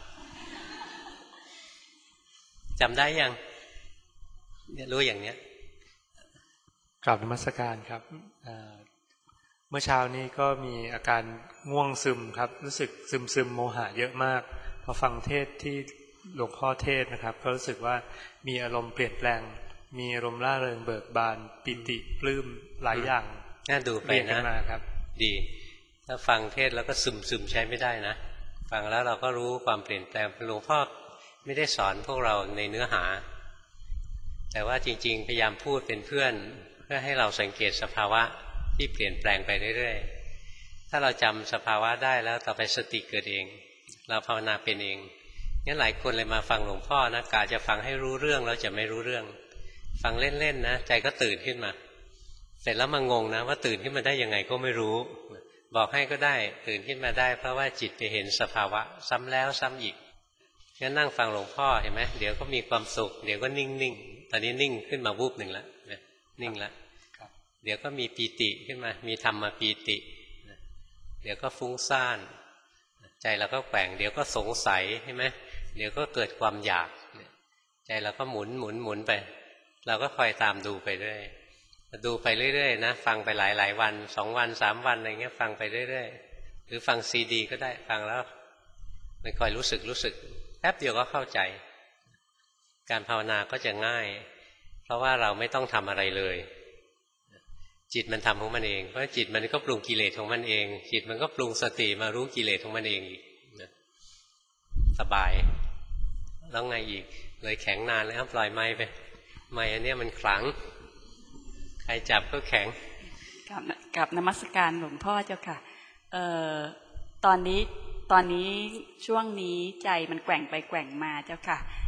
จำได้ยังเนี่ยรู้อย่างเนี้ยกราบนมัสการครับเมื่อเช้านี้ก็มีอาการง่วงซึมครับรู้สึกซึมซึมโมหะเยอะมากพอฟังเทศที่หลวงพ่อเทศนะครับก็รู้สึกว่ามีอารมณ์เปลี่ยนแปลงมีอารมณ์ร่าเริงเบิกบานปิติปลื้มหลายอย่างน่าดูไปนะครับดีถ้าฟังเทศแล้วก็ซึมซึมใช้ไม่ได้นะฟังแล้วเราก็รู้ความเปลี่ยนแปลงหลวงพ่อไม่ได้สอนพวกเราในเนื้อหาแต่ว่าจริงๆพยายามพูดเป็นเพื่อนเพื่อให้เราสังเกตสภาวะที่เปลี่ยนแปลงไปเรื่อยๆถ้าเราจำสภาวะได้แล้วต่อไปสติเกิดเองเราภาวนาเป็นเองงั้นหลายคนเลยมาฟังหลวงพ่อนะกะจะฟังให้รู้เรื่องแล้วจะไม่รู้เรื่องฟังเล่นๆนะใจก็ตื่นขึ้นมาเสร็จแล้วมางงนะว่าตื่นขึ้นมาได้ยังไงก็ไม่รู้บอกให้ก็ได้ตื่นขึ้นมาได้เพราะว่าจิตไปเห็นสภาวะซ้ำแล้วซ้ำอีกงั้นนั่งฟังหลวงพ่อเห็นไหมเดี๋ยวก็มีความสุขเดี๋ยวก็นิ่งๆตอนนี้นิ่งขึ้นมาวูบหนึ่งแล้วนิ่งแล้วเดี๋ยวก็มีปีติขึ้นมามีธรรมปีติเดี๋ยวก็ฟุ้งซ่านใจเราก็แกว่งเดี๋ยวก็สงสัยใช่ไหมเดี๋ยวก็เกิดความอยากใจเราก็หมุนหมุนหมุนไปเราก็คอยตามดูไปเรื่อยดูไปเรื่อยๆนะฟังไปหลายๆวันสองวันสามวันอะไรเงี้ยฟังไปเรื่อยๆหรือฟังซีดีก็ได้ฟังแล้วมันคอยรู้สึกรู้สึกแป๊บเดียวก็เข้าใจการภาวนาก็จะง่ายเพราะว่าเราไม่ต้องทำอะไรเลยจิตมันทำของมันเองเพราะจิตมันก็ปรุงกิเลสของมันเองจิตมันก็ปรุงสติมารู้กิเลสของมันเองอีกสบายแล้วไงอีกเลยแข็งนานแล้วปล่อยไม้ไปไม้อันนี้มันขลังใครจับก็แข็งกับกับนมัสการหลวงพ่อเจ้าค่ะเอ่อตอนนี้ตอนนี้ช่วงนี้ใจมันแกว่งไปแกว่งมาเจ้าค่ะ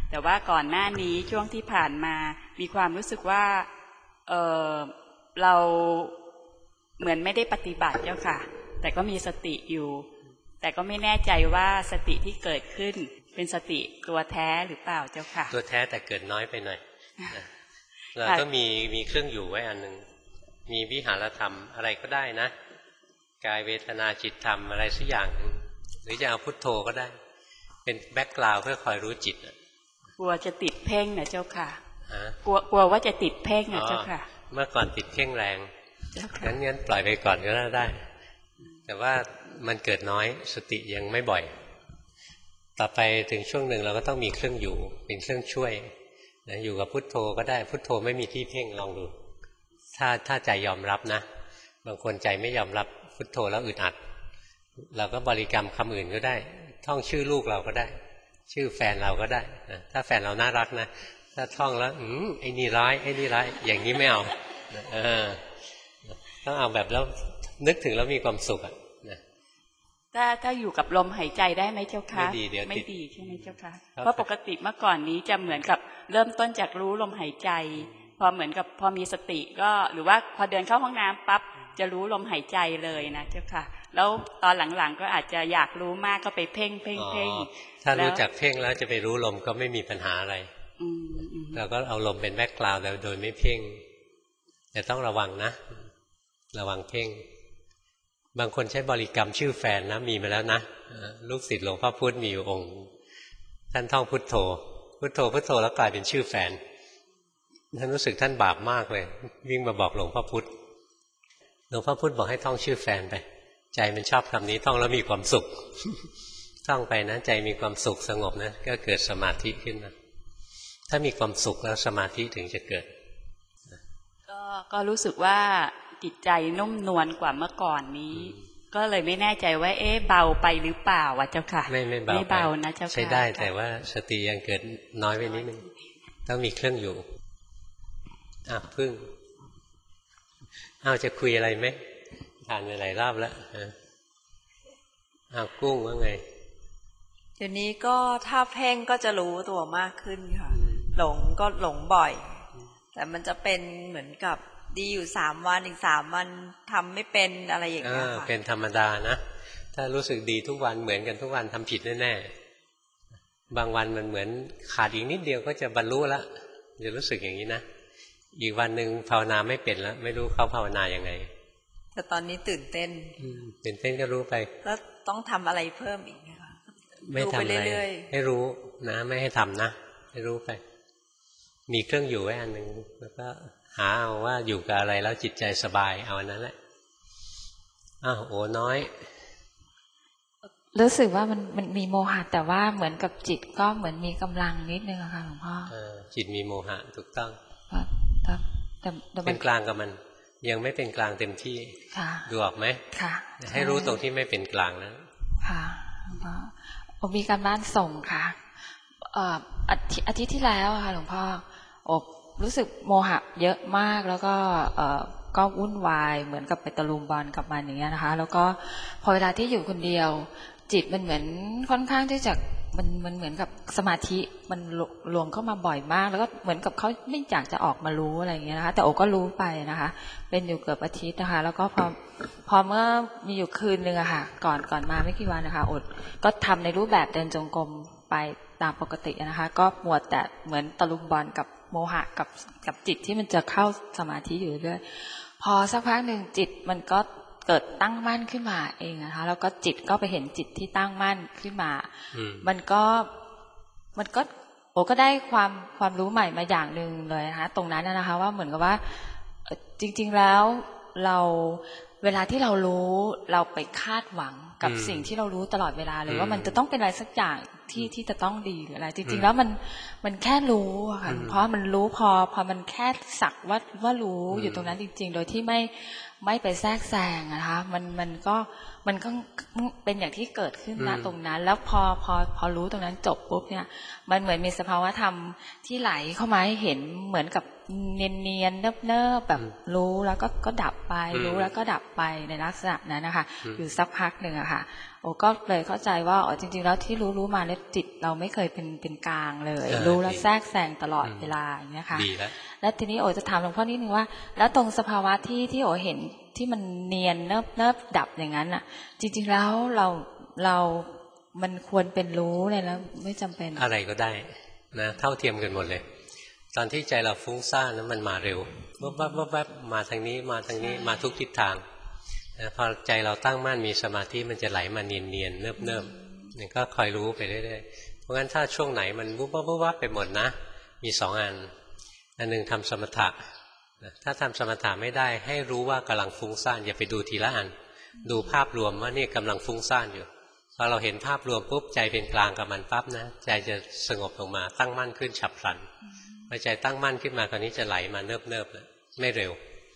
แต่ว่าก่อนหน้านี้ช่วงที่ผ่านมามีความรู้สึกว่าเออเราเหมือนไม่ได้ปฏิบัติเจ้าค่ะแต่ก็มีสติอยู่แต่ก็ไม่แน่ใจว่าสติที่เกิดขึ้นเป็นสติตัวแท้หรือเปล่าเจ้าค่ะตัวแท้แต่เกิดน้อยไปหน่อยเราต้องมีมีเครื่องอยู่ไว้อันหนึ่งมีวิหารธรรมอะไรก็ได้นะกายเวทนาจิตธรรมอะไรสักอย่างหนึ่งหรือจะเอาพุทโธก็ได้เป็นแบ็กกราวด์เพื่อคอยรู้จิตกลัวจะติดเพ่งนะเจ้าค่ะกลัวกลัวว่าจะติดเพ่งนะเจ้าค่ะเมื่อก่อนติดเพ่งแรงงั้นงั้นปล่อยไปก่อนก็ได้แต่ว่ามันเกิดน้อยสติยังไม่บ่อยต่อไปถึงช่วงหนึ่งเราก็ต้องมีเครื่องอยู่เป็นเครื่องช่วยนะอยู่กับพุทโธก็ได้พุทโธไม่มีที่เพ่งลองดูถ้าถ้าใจยอมรับนะบางคนใจไม่ยอมรับพุทโธแล้วอึดอัดเราก็บริกรรมคำอื่นก็ได้ท่องชื่อลูกเราก็ได้ชื่อแฟนเราก็ได้นะถ้าแฟนเราน่ารักนะถ้าท่องแล้วอืมไอ้นี่ร้ายไอ้นี่ร้ายอย่างนี้ไม่เอาเออต้องเอาแบบแล้วนึกถึงแล้วมีความสุขอ่ะนะถ้าถ้าอยู่กับลมหายใจได้ไหมเจ้าคะไม่ดีเดี๋ยวไม่ดีใช่ไหมเจ้าคะเพราะปกติเมื่อก่อนนี้จะเหมือนกับเริ่มต้นจากรู้ลมหายใจพอเหมือนกับพอมีสติก็หรือว่าพอเดินเข้าห้องน้ำปั๊บจะรู้ลมหายใจเลยนะเจ้าค่ะแล้วตอนหลังๆก็อาจจะอยากรู้มากก็ไปเพ่งเพ่งเพ่งถ้ารู้จักเพ่งแล้วจะไปรู้ลมก็ไม่มีปัญหาอะไรเราก็เอาลมเป็นแบ็คกราวด์โดยไม่เพ่งแต่ต้องระวังนะระวังเพ่งบางคนใช้บริกรรมชื่อแฟนนะมีมาแล้วนะลูกศิษย์หลวงพ่อพุธมีอยู่องค์ท่านท่องพุทโธพุทโธพุทโธแล้วกลายเป็นชื่อแฟนท่านรู้สึกท่านบาปมากเลยวิ่งมาบอกหลวงพ่อพุธหลวงพ่อพุธบอกให้ท่องชื่อแฟนไปใจมันชอบคำนี้ท่องแล้วมีความสุขท่องไปนะใจมีความสุขสงบนะก็เกิดสมาธิขึ้นมาถ้ามีความสุขแล้วสมาธิถึงจะเกิดก็ก็รู้สึกว่าจิตใจนุ่มนวลกว่าเมื่อก่อนนี้ก็เลยไม่แน่ใจว่าเอ๊ะเบาไปหรือเปล่าวะเจ้าค่ะไม่ไม่เบาไม่เบานะเจ้าค่ะใช้ได้แต่ว่าสติยังเกิดน้อยไปนิดนึงต้องมีเครื่องอยู่อ่ะพึ่งอ้าวจะคุยอะไรไหมผ่านไปหลายรอบแล้วอ้าวกุ้งว่าไงเดี๋ยวนี้ก็ถ้าเพ่งก็จะรู้ตัวมากขึ้นค่ะหลงก็หลงบ่อยแต่มันจะเป็นเหมือนกับดีอยู่สามวันอีกสามวันทำไม่เป็นอะไรอย่างเงี้ยค่ะเป็นธรรมดานะถ้ารู้สึกดีทุกวันเหมือนกันทุกวันทำผิดแน่ๆบางวันมันเหมือนขาดอีกนิดเดียวก็จะบรรลุแล้วจะรู้สึกอย่างนี้นะอีกวันหนึ่งภาวนาไม่เป็นแล้วไม่รู้เขาภาวนายังไงแต่ตอนนี้ตื่นเต้นตื่นเต้นก็รู้ไปแล้วต้องทำอะไรเพิ่มอีกไหมคะไม่ทำอะไรให้รู้นะไม่ให้ทำนะให้รู้ไปมีเครื่องอยู่ไว้อันหนึ่งแล้วก็หาเอาว่าอยู่กับอะไรแล้วจิตใจสบายเอาอันนั้นแหละอ้าวโอ้น้อยรู้สึกว่ามันมันมีโมหะแต่ว่าเหมือนกับจิตก็เหมือนมีกำลังนิดนึงอะค่ะหลวงพ่อจิตมีโมหะถูกต้องแต่เป็นกลางกับมันยังไม่เป็นกลางเต็มที่ดูออกไหมให้รู้ตรงที่ไม่เป็นกลางนะค่ะผมมีการบ้านส่งค่ะอาทิตย์ที่แล้วค่ะหลวงพ่ออบรู้สึกโมหะเยอะมากแล้วก็ก็วุ่นวายเหมือนกับไปตะลุมบอลกับมันอย่างเงี้ยนะคะแล้วก็พอเวลาที่อยู่คนเดียวจิตมันเหมือนค่อนข้างที่จะมันมันเหมือนกับสมาธิมันลวงเข้ามาบ่อยมากแล้วก็เหมือนกับเขาไม่อยากจะออกมารู้อะไรอย่างเงี้ยนะคะแต่โอก็รู้ไปนะคะเป็นอยู่เกือบอาทิตย์นะคะแล้วก็พอพอเมื่อมีอยู่คืนนึงอะค่ะก่อนก่อนมาไม่กี่วันนะคะอดก็ทำในรูปแบบเดินจงกรมไปตามปกตินะคะก็หมวดแต่เหมือนตะลุมบอลกับโมหะกับกับจิตที่มันจะเข้าสมาธิอยู่เรื่อยพอสักพักหนึ่งจิตมันก็เกิดตั้งมั่นขึ้นมาเองนะคะแล้วก็จิตก็ไปเห็นจิตที่ตั้งมั่นขึ้นมามันก็มันก็โอ้ก็ได้ความความรู้ใหม่มาอย่างหนึ่งเลยนะคะตรงนั้นนะคะว่าเหมือนกับว่าจริงๆแล้วเราเวลาที่เรารู้เราไปคาดหวังกับสิ่งที่เรารู้ตลอดเวลาเลยว่ามันจะต้องเป็นอะไรสักอย่างที่ที่จะต้องดีหรืออะไรจริงๆแล้วมันมันแค่รู้อะค่ะเพราะมันรู้พอพอมันแค่สักว่าว่ารู้อยู่ตรงนั้นจริงๆโดยที่ไม่ไม่ไปแทรกแซงนะคะมันมันก็มันก็เป็นอย่างที่เกิดขึ้นณตรงนั้นแล้วพอพอพอรู้ตรงนั้นจบปุ๊บเนี่ยมันเหมือนมีสภาวะธรรมที่ไหลเข้ามาให้เห็นเหมือนกับเนียนเนียนเนิบเนิบแบบรู้แล้วก็ก็ดับไปรู้แล้วก็ดับไปในลักษณะนั้นนะคะอยู่สักพักหนึ่งอะค่ะโอ้ก็เลยเข้าใจว่าอ๋อจริงๆแล้วที่รู้รู้มาเนี่ยจิตเราไม่เคยเป็นเป็นกลางเลยรู้แล้วแทรกแซงตลอดเวลาอย่างเงี้ยค่ะดีแล้วแล้วทีนี้โอจะถามหลวงพ่อนิดนึงว่าแล้วตรงสภาวะที่ที่โอเห็นที่มันเนียนเนิบเนิบดับอย่างนั้นอ่ะจริงๆแล้วเราเรามันควรเป็นรู้เลยแล้วไม่จำเป็นอะไรก็ได้นะเท่าเทียมกันหมดเลยตอนที่ใจเราฟุ้งซ่านนั้นมันมาเร็ววับวับวับวับมาทางนี้มาทางนี้มาทุกทิศทางนะพอใจเราตั้งมั่นมีสมาธิมันจะไหลมาเนียนเนียนเนิบเนิบนี่ก็คอยรู้ไปเรื่อยๆเพราะงั้นถ้าช่วงไหนมันวุบวับวุบวับไปหมดนะมีสองอันอันหนึ่งทำสมถะถ้าทำสมถะไม่ได้ให้รู้ว่ากำลังฟุ้งซ่านอย่าไปดูทีละอันดูภาพรวมว่านี่กำลังฟุ้งซ่านอยู่พอเราเห็นภาพรวมปุ๊บใจเป็นกลางกับมันปั๊บนะใจจะสงบลงมาตั้งมั่นขึ้นฉับพลันพอใจตั้งมั่นขึ้นมาคราวนี้จะไหลมาเนิบเนิบเลยไม่เร็ว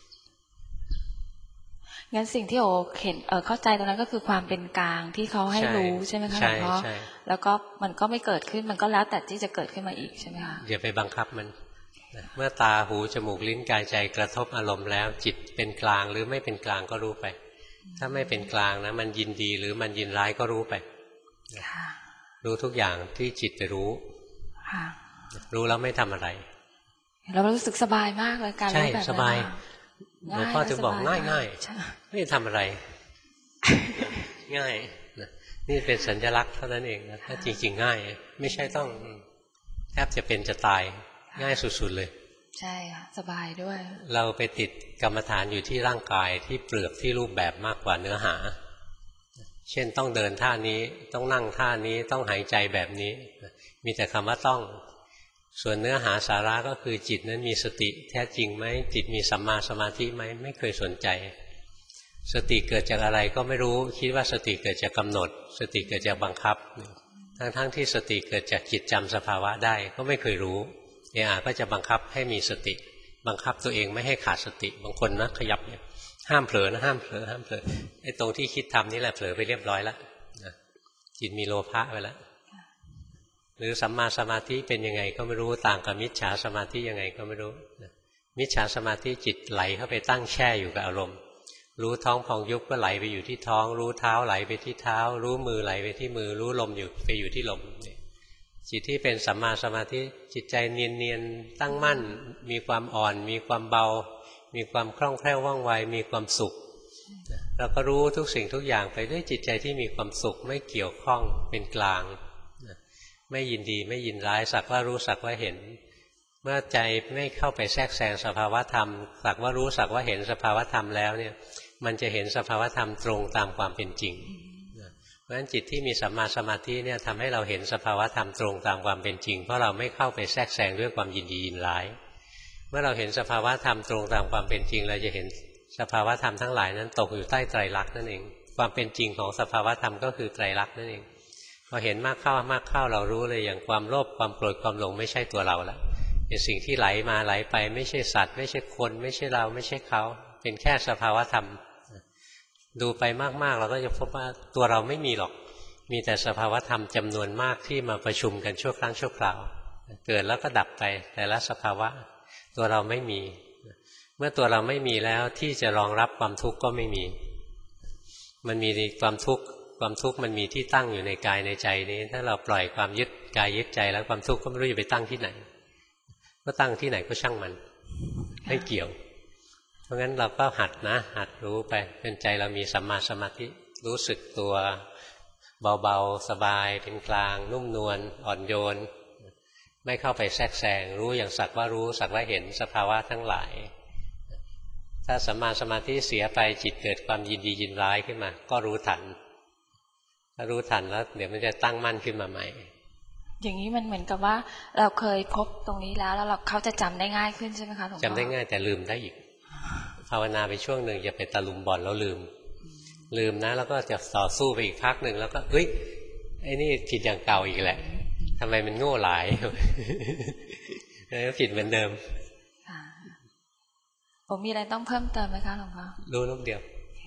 งั้นสิ่งที่โอเห็นเออเข้าใจตรงนั้นก็คือความเป็นกลางที่เขาให้รู้ใช่ไหมคะหลวงพ่อแล้วก็มันก็ไม่เกิดขึ้นมันก็แล้วแต่ที่จะเกิดขึ้นมาอีกใช่ไหมคะอย่าไปบังคับมันเมื่อตาหูจมูกลิ้นกายใจกระทบอารมณ์แล้วจิตเป็นกลางหรือไม่เป็นกลางก็รู้ไปถ้าไม่เป็นกลางนะมันยินดีหรือมันยินร้ายก็รู้ไปรู้ทุกอย่างที่จิตจะรู้รู้แล้วไม่ทำอะไรเรารู้สึกสบายมากเลยการรู้แบบนั้นสบายหลวงพ่อถึงบอกง่ายง่ายไม่ทำอะไรง่ายนี่เป็นสัญลักษณ์เท่านั้นเองนะถ้าจริงๆง่ายไม่ใช่ต้องแทบจะเป็นจะตายง่ายสุดๆเลยใช่ค่ะสบายด้วยเราไปติดกรรมฐานอยู่ที่ร่างกายที่เปลือกที่รูปแบบมากกว่าเนื้อหาเช่นต้องเดินท่านี้ต้องนั่งท่านี้ต้องหายใจแบบนี้มีแต่คำว่าต้องส่วนเนื้อหาสาระก็คือจิตนั้นมีสติแท้จริงไหมจิตมีสัมมาสมาธิไหมไม่เคยสนใจสติเกิดจากอะไรก็ไม่รู้คิดว่าสติเกิดจากกำหนดสติเกิดจากบังคับทั้งๆที่สติเกิดจากจิตจำสภาวะได้ก็ไม่เคยรู้เนี่ยอาก็จะบังคับให้มีสติบังคับตัวเองไม่ให้ขาดสติบางคนนะขยับเนี่ยห้ามเผลอนะห้ามเผลอห้ามเผลอไอ้ตรงที่คิดทำนี่แหละเผลอไปเรียบร้อยแล้วจิตมีโลภะไปแล้วหรือสัมมาสมาธิเป็นยังไงก็ไม่รู้ต่างกับมิจฉาสมาธิยังไงก็ไม่รู้มิจฉาสมาธิจิตไหลเข้าไปตั้งแช่อยู่กับอารมณ์รู้ท้องพองยุบก็ไหลไปอยู่ที่ท้องรู้เท้าไหลไปที่เท้ารู้มือไหลไปที่มือรู้ลมอยู่ไปอยู่ที่ลมจิตที่เป็นสัมมาสมาธิจิตใจเนียนๆตั้งมั่นมีความอ่อนมีความเบามีความคล่องแคล่วว่องไวมีความสุขเราก็รู้ทุกสิ่งทุกอย่างไปด้วยจิตใจที่มีความสุขไม่เกี่ยวข้องเป็นกลางไม่ยินดีไม่ยินร้ายสักว่ารู้สักว่าเห็นเมื่อใจไม่เข้าไปแทรกแซงสภาวะธรรมสักว่ารู้สักว่าเห็นสภาวะธรรมแล้วเนี่ยมันจะเห็นสภาวะธรรมตรงตามความเป็นจริงเพราะฉะนั้นจิตที่มีสัมมาสมาธิเนี่ยทำให้เราเห็นสภาวะธรรมตรงตามความเป็นจริงเพราะเราไม่เข้าไปแทรกแซงด้วยความยินดียินร้ายเมื่อเราเห็นสภาวะธรรมตรงตามความเป็นจริงเราจะเห็นสภาวะธรรมทั้งหลายนั้นตกอยู่ใต้ไตรลักษณ์นั่นเองความเป็นจริงของสภาวะธรรมก็คือไตรลักษณ์นั่นเองพอเห็นมากเข้ามากเข้าเรารู้เลยอย่างความโลภความโกรธความหลงไม่ใช่ตัวเราละเป็นสิ่งที่ไหลมาไหลไปไม่ใช่สัตว์ไม่ใช่คนไม่ใช่เราไม่ใช่เขาเป็นแค่สภาวะธรรมดูไปมากๆเราก็จะพบว่าตัวเราไม่มีหรอกมีแต่สภาวะธรรมจำนวนมากที่มาประชุมกันชั่วครั้งชั่วคราวเกิดแล้วก็ดับไปแต่ละสภาวะตัวเราไม่มีเมื่อตัวเราไม่มีแล้วที่จะรองรับความทุกข์ก็ไม่มีมันมีความทุกข์ความทุกข์มันมีที่ตั้งอยู่ในกายในใจนี้ถ้าเราปล่อยความยึดกายยึดใจแล้วความทุกข์ก็ไม่รู้จะไปตั้งที่ไหนก็ตั้งที่ไหนก็ช่างมันไม่เกี่ยวเพราะงั้นเราก็หัดนะหัดรู้ไปเป็นใจเรามีสัมมาสมาธิรู้สึกตัวเบาๆสบายเป็นกลางนุ่มนวลอ่อนโยนไม่เข้าไปแทรกแซงรู้อย่างสักว่ารู้สักว่าเห็นสภาวะทั้งหลายถ้าสัมมาสมาธิเสียไปจิตเกิดความยินดียินร้ายขึ้นมาก็รู้ทันถ้ารู้ทันแล้วเดี๋ยวมันจะตั้งมั่นขึ้นมาใหม่อย่างนี้มันเหมือนกับว่าเราเคยพบตรงนี้แล้วแล้วเราเขาจะจำได้ง่ายขึ้นใช่ไหมคะหลวงพ่อจำได้ง่ายแต่ลืมได้อีกภาวนาไปช่วงหนึ่งจะไปตะลุมบอลแล้วลืมลืมนะแล้วก็จะต่อสู้ไปอีกพักหนึ่งแล้วก็เฮ้ยไอ้นี่ผิดอย่างเก่าอีกแหละทำไมมันโง่หลายแล้วผิดเหมือนเดิมผมมีอะไรต้องเพิ่มเติมไหมคะหลวงพ่อรู้ลูกเดียว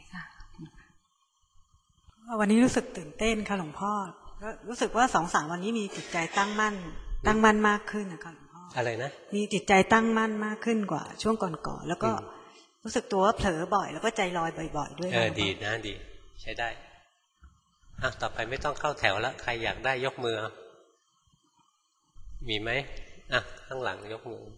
วันนี้รู้สึกตื่นเต้นค่ะหลวงพ่อก็รู้สึกว่าสองสามวันนี้มีจิตใจตั้งมั่นตั้งมั่นมากขึ้นนะคะหลวงพ่ออะไรนะมีจิตใจตั้งมั่นมากขึ้นกว่าช่วงก่อนๆแล้วก็รู้สึกตัวว่าเผลอบ่อยแล้วก็ใจลอยบ่อยๆด้วยเออดีนะดีใช้ได้อ่ะต่อไปไม่ต้องเข้าแถวแล้วใครอยากได้ยกมือมีไหมอ่ะข้างหลังยกมือ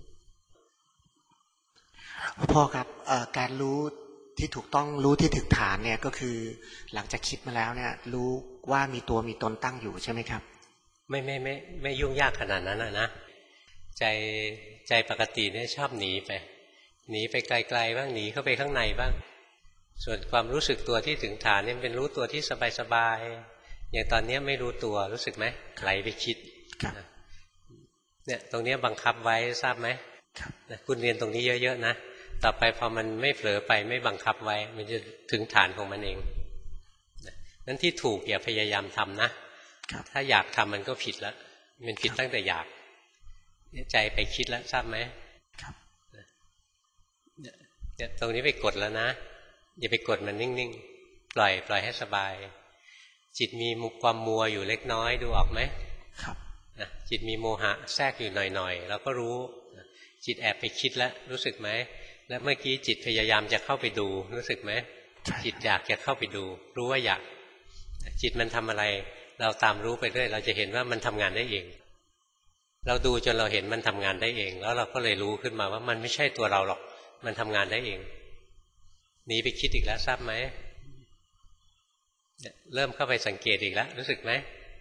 พ่อครับการรู้ที่ถูกต้องรู้ที่ถึงฐานเนี่ยก็คือหลังจากคิดมาแล้วเนี่ยรู้ว่ามีตัวมีตนตั้งอยู่ใช่ไหมครับไม่ไม่ไม่ไม่ยุ่งยากขนาดนั้นนะใจใจปกติเนี่ยชอบหนีไปหนีไปไกลๆบ้างหนีเข้าไปข้างในบ้างส่วนความรู้สึกตัวที่ถึงฐานเนี่ยเป็นรู้ตัวที่สบายๆอย่างตอนนี้ไม่รู้ตัวรู้สึกไหมไหลไปคิดเนี่ยตรงนี้บังคับไว้ทราบไหมคุณเรียนตรงนี้เยอะๆนะต่อไปพอมันไม่เผลอไปไม่บังคับไว้มันจะถึงฐานของมันเองนั้นที่ถูกอย่าพยายามทำนะถ้าอยากทำมันก็ผิดแล้วมันผิดตั้งแต่อยากใจไปคิดแล้วทราบไหมเนี่ยตรงนี้ไปกดแล้วนะอย่าไปกดมันนิ่งๆปล่อยปล่อยให้สบายจิตมีมุกความมัวอยู่เล็กน้อยดูออกไหมครับนะจิตมีโมหะแทรกอยู่หน่อยๆเราก็รู้จิตแอบไปคิดแล้วรู้สึกไหมแล้วเมื่อกี้จิตพยายามจะเข้าไปดูรู้สึกไหมจิตอยากจะเข้าไปดูรู้ว่าอยากจิตมันทำอะไรเราตามรู้ไปเรื่อยเราจะเห็นว่ามันทำงานได้เองเราดูจนเราเห็นมันทำงานได้เองแล้วเราก็เลยรู้ขึ้นมาว่ามันไม่ใช่ตัวเราหรอกมันทำงานได้เองหนีไปคิดอีกแล้วทราบไหมเริ่มเข้าไปสังเกตอีกแล้วรู้สึกไหม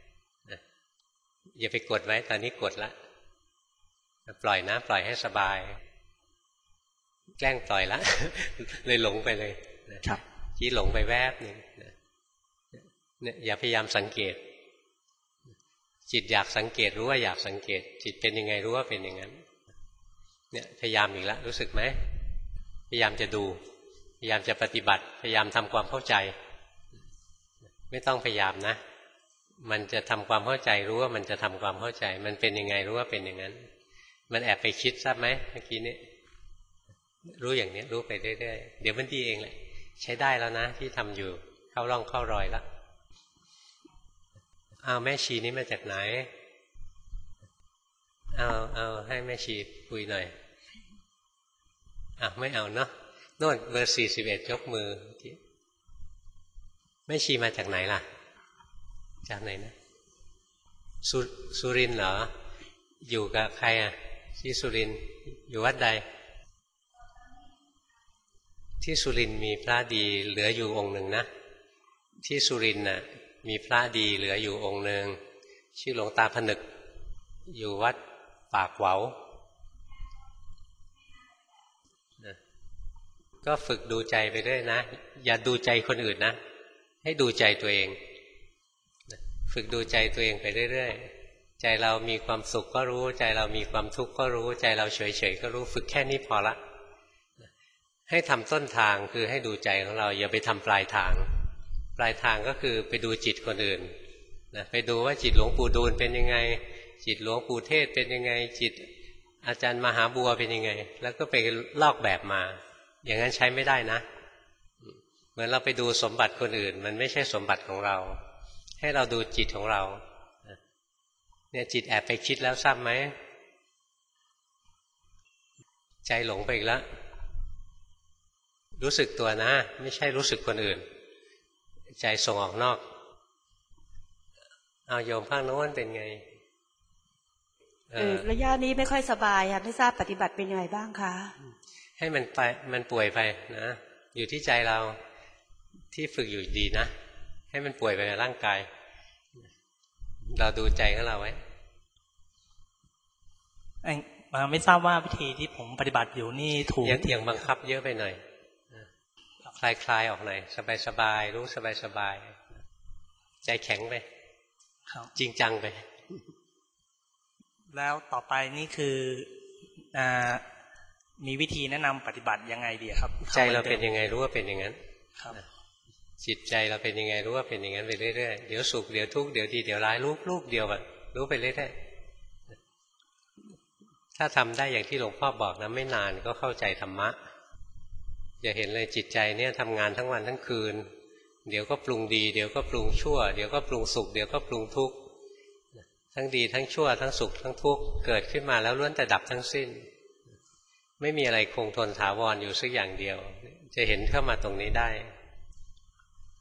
อย่าไปกดไว้ตอนนี้กดละปล่อยนะปล่อยให้สบายแกล้งปล่อยละ เลยหลงไปเลยครับจี้หลงไปแวบนึงเนี่ยอย่าพยายามสังเกตจิตอยากสังเกตรู้ว่าอยากสังเกตจิตเป็นยังไงรู้ว่าเป็นอย่างนั้นเนี่ยพยายามอีกแล้วรู้สึกไหมพยายามจะดูพยายามจะปฏิบัติพยายามทำความเข้าใจไม่ต้องพยายามนะมันจะทำความเข้าใจรู้ว่ามันจะทำความเข้าใจมันเป็นยังไงรู้ว่าเป็นอย่างนั้นมันแอบไปคิดทราบไหมเมื่อกี้นี้รู้อย่างนี้รู้ไปเรื่อยๆเดี๋ยวมันดีเองแหละใช้ได้แล้วนะที่ทำอยู่เข้าร่องเข้ารอยแล้วเอาแม่ชีนี้มาจากไหนเอาเอาให้แม่ชีคุยหน่อยอ่ะไม่เอาเนาะโน่นเบอร์สี่สิบเอ็ดยกมือแม่ชีมาจากไหนล่ะจากไหนนะสุสุรินทร์เหรออยู่กับใครอ่ะที่สุรินทร์อยู่วัดใดที่สุรินทร์มีพระดีเหลืออยู่องค์หนึ่งนะที่สุรินทร์น่ะมีพระดีเหลืออยู่องค์หนึ่งชื่อหลวงตาผนึกอยู่วัดปากเหวาก็ฝึกดูใจไปด้วยนะอย่าดูใจคนอื่นนะให้ดูใจตัวเองฝึกดูใจตัวเองไปเรื่อยๆใจเรามีความสุขก็รู้ใจเรามีความทุกข์ก็รู้ใจเราเฉยๆก็รู้ฝึกแค่นี้พอละให้ทำต้นทางคือให้ดูใจของเราอย่าไปทำปลายทางปลายทางก็คือไปดูจิตคนอื่นนะไปดูว่าจิตหลวงปู่ดูลเป็นยังไงจิตหลวงปู่เทศเป็นยังไงจิตอาจารย์มหาบัวเป็นยังไงแล้วก็ไปลอกแบบมาอย่างนั้นใช้ไม่ได้นะเหมือนเราไปดูสมบัติคนอื่นมันไม่ใช่สมบัติของเราให้เราดูจิตของเราเนี่ยจิตแอบไปคิดแล้วทราบไหมใจหลงไปอีกแล้วรู้สึกตัวนะไม่ใช่รู้สึกคนอื่นใจส่งออกนอกเอาโยมข้างโน้นเป็นไงเออระยะนี้ไม่ค่อยสบายครับไม่ทราบปฏิบัติเป็นยังไงบ้างคะให้มันไปมันป่วยไปนะอยู่ที่ใจเราที่ฝึกอยู่ดีนะให้มันป่วยไปในร่างกายเราดูใจของเราไว้ไม่ทราบว่าวิธีที่ผมปฏิบัติอยู่นี่ถูกยังบังคับเยอะไปหน่อยคลายคลายออกหน่อยสบายสบายรู้สบายสบายใจแข็งไปจริงจังไปแล้วต่อไปนี่คืออ่ามีวิธีแนะนำปฏิบัติยังไงดีครับใจเราเป็นยังไงรู้ว่าเป็นอย่างนั้นจิตใจเราเป็นยังไงรู้ว่าเป็นอย่างนั้นไปเรื่อยๆเดี๋ยวสุขเดี๋ยวทุกข์เดี๋ยวดีเดี๋ยวร้ายรู้ลูกเดียวแบบรู้ไปเรื่อยๆถ้าทำได้อย่างที่หลวงพ่อบอกนะไม่นานก็เข้าใจธรรมะจะเห็นเลยจิตใจเนี่ยทำงานทั้งวันทั้งคืนเดี๋ยวก็ปรุงดีเดี๋ยวก็ปรุงชั่วเดี๋ยวก็ปรุงสุขเดี๋ยวก็ปรุงทุกข์ทั้งดีทั้งชั่วทั้งสุขทั้งทุกข์เกิดขึ้นมาแล้วล้วนแต่ดับทั้งสิ้นไม่มีอะไรคงทนถาวรอยู่สักอย่างเดียวจะเห็นเข้ามาตรงนี้ได้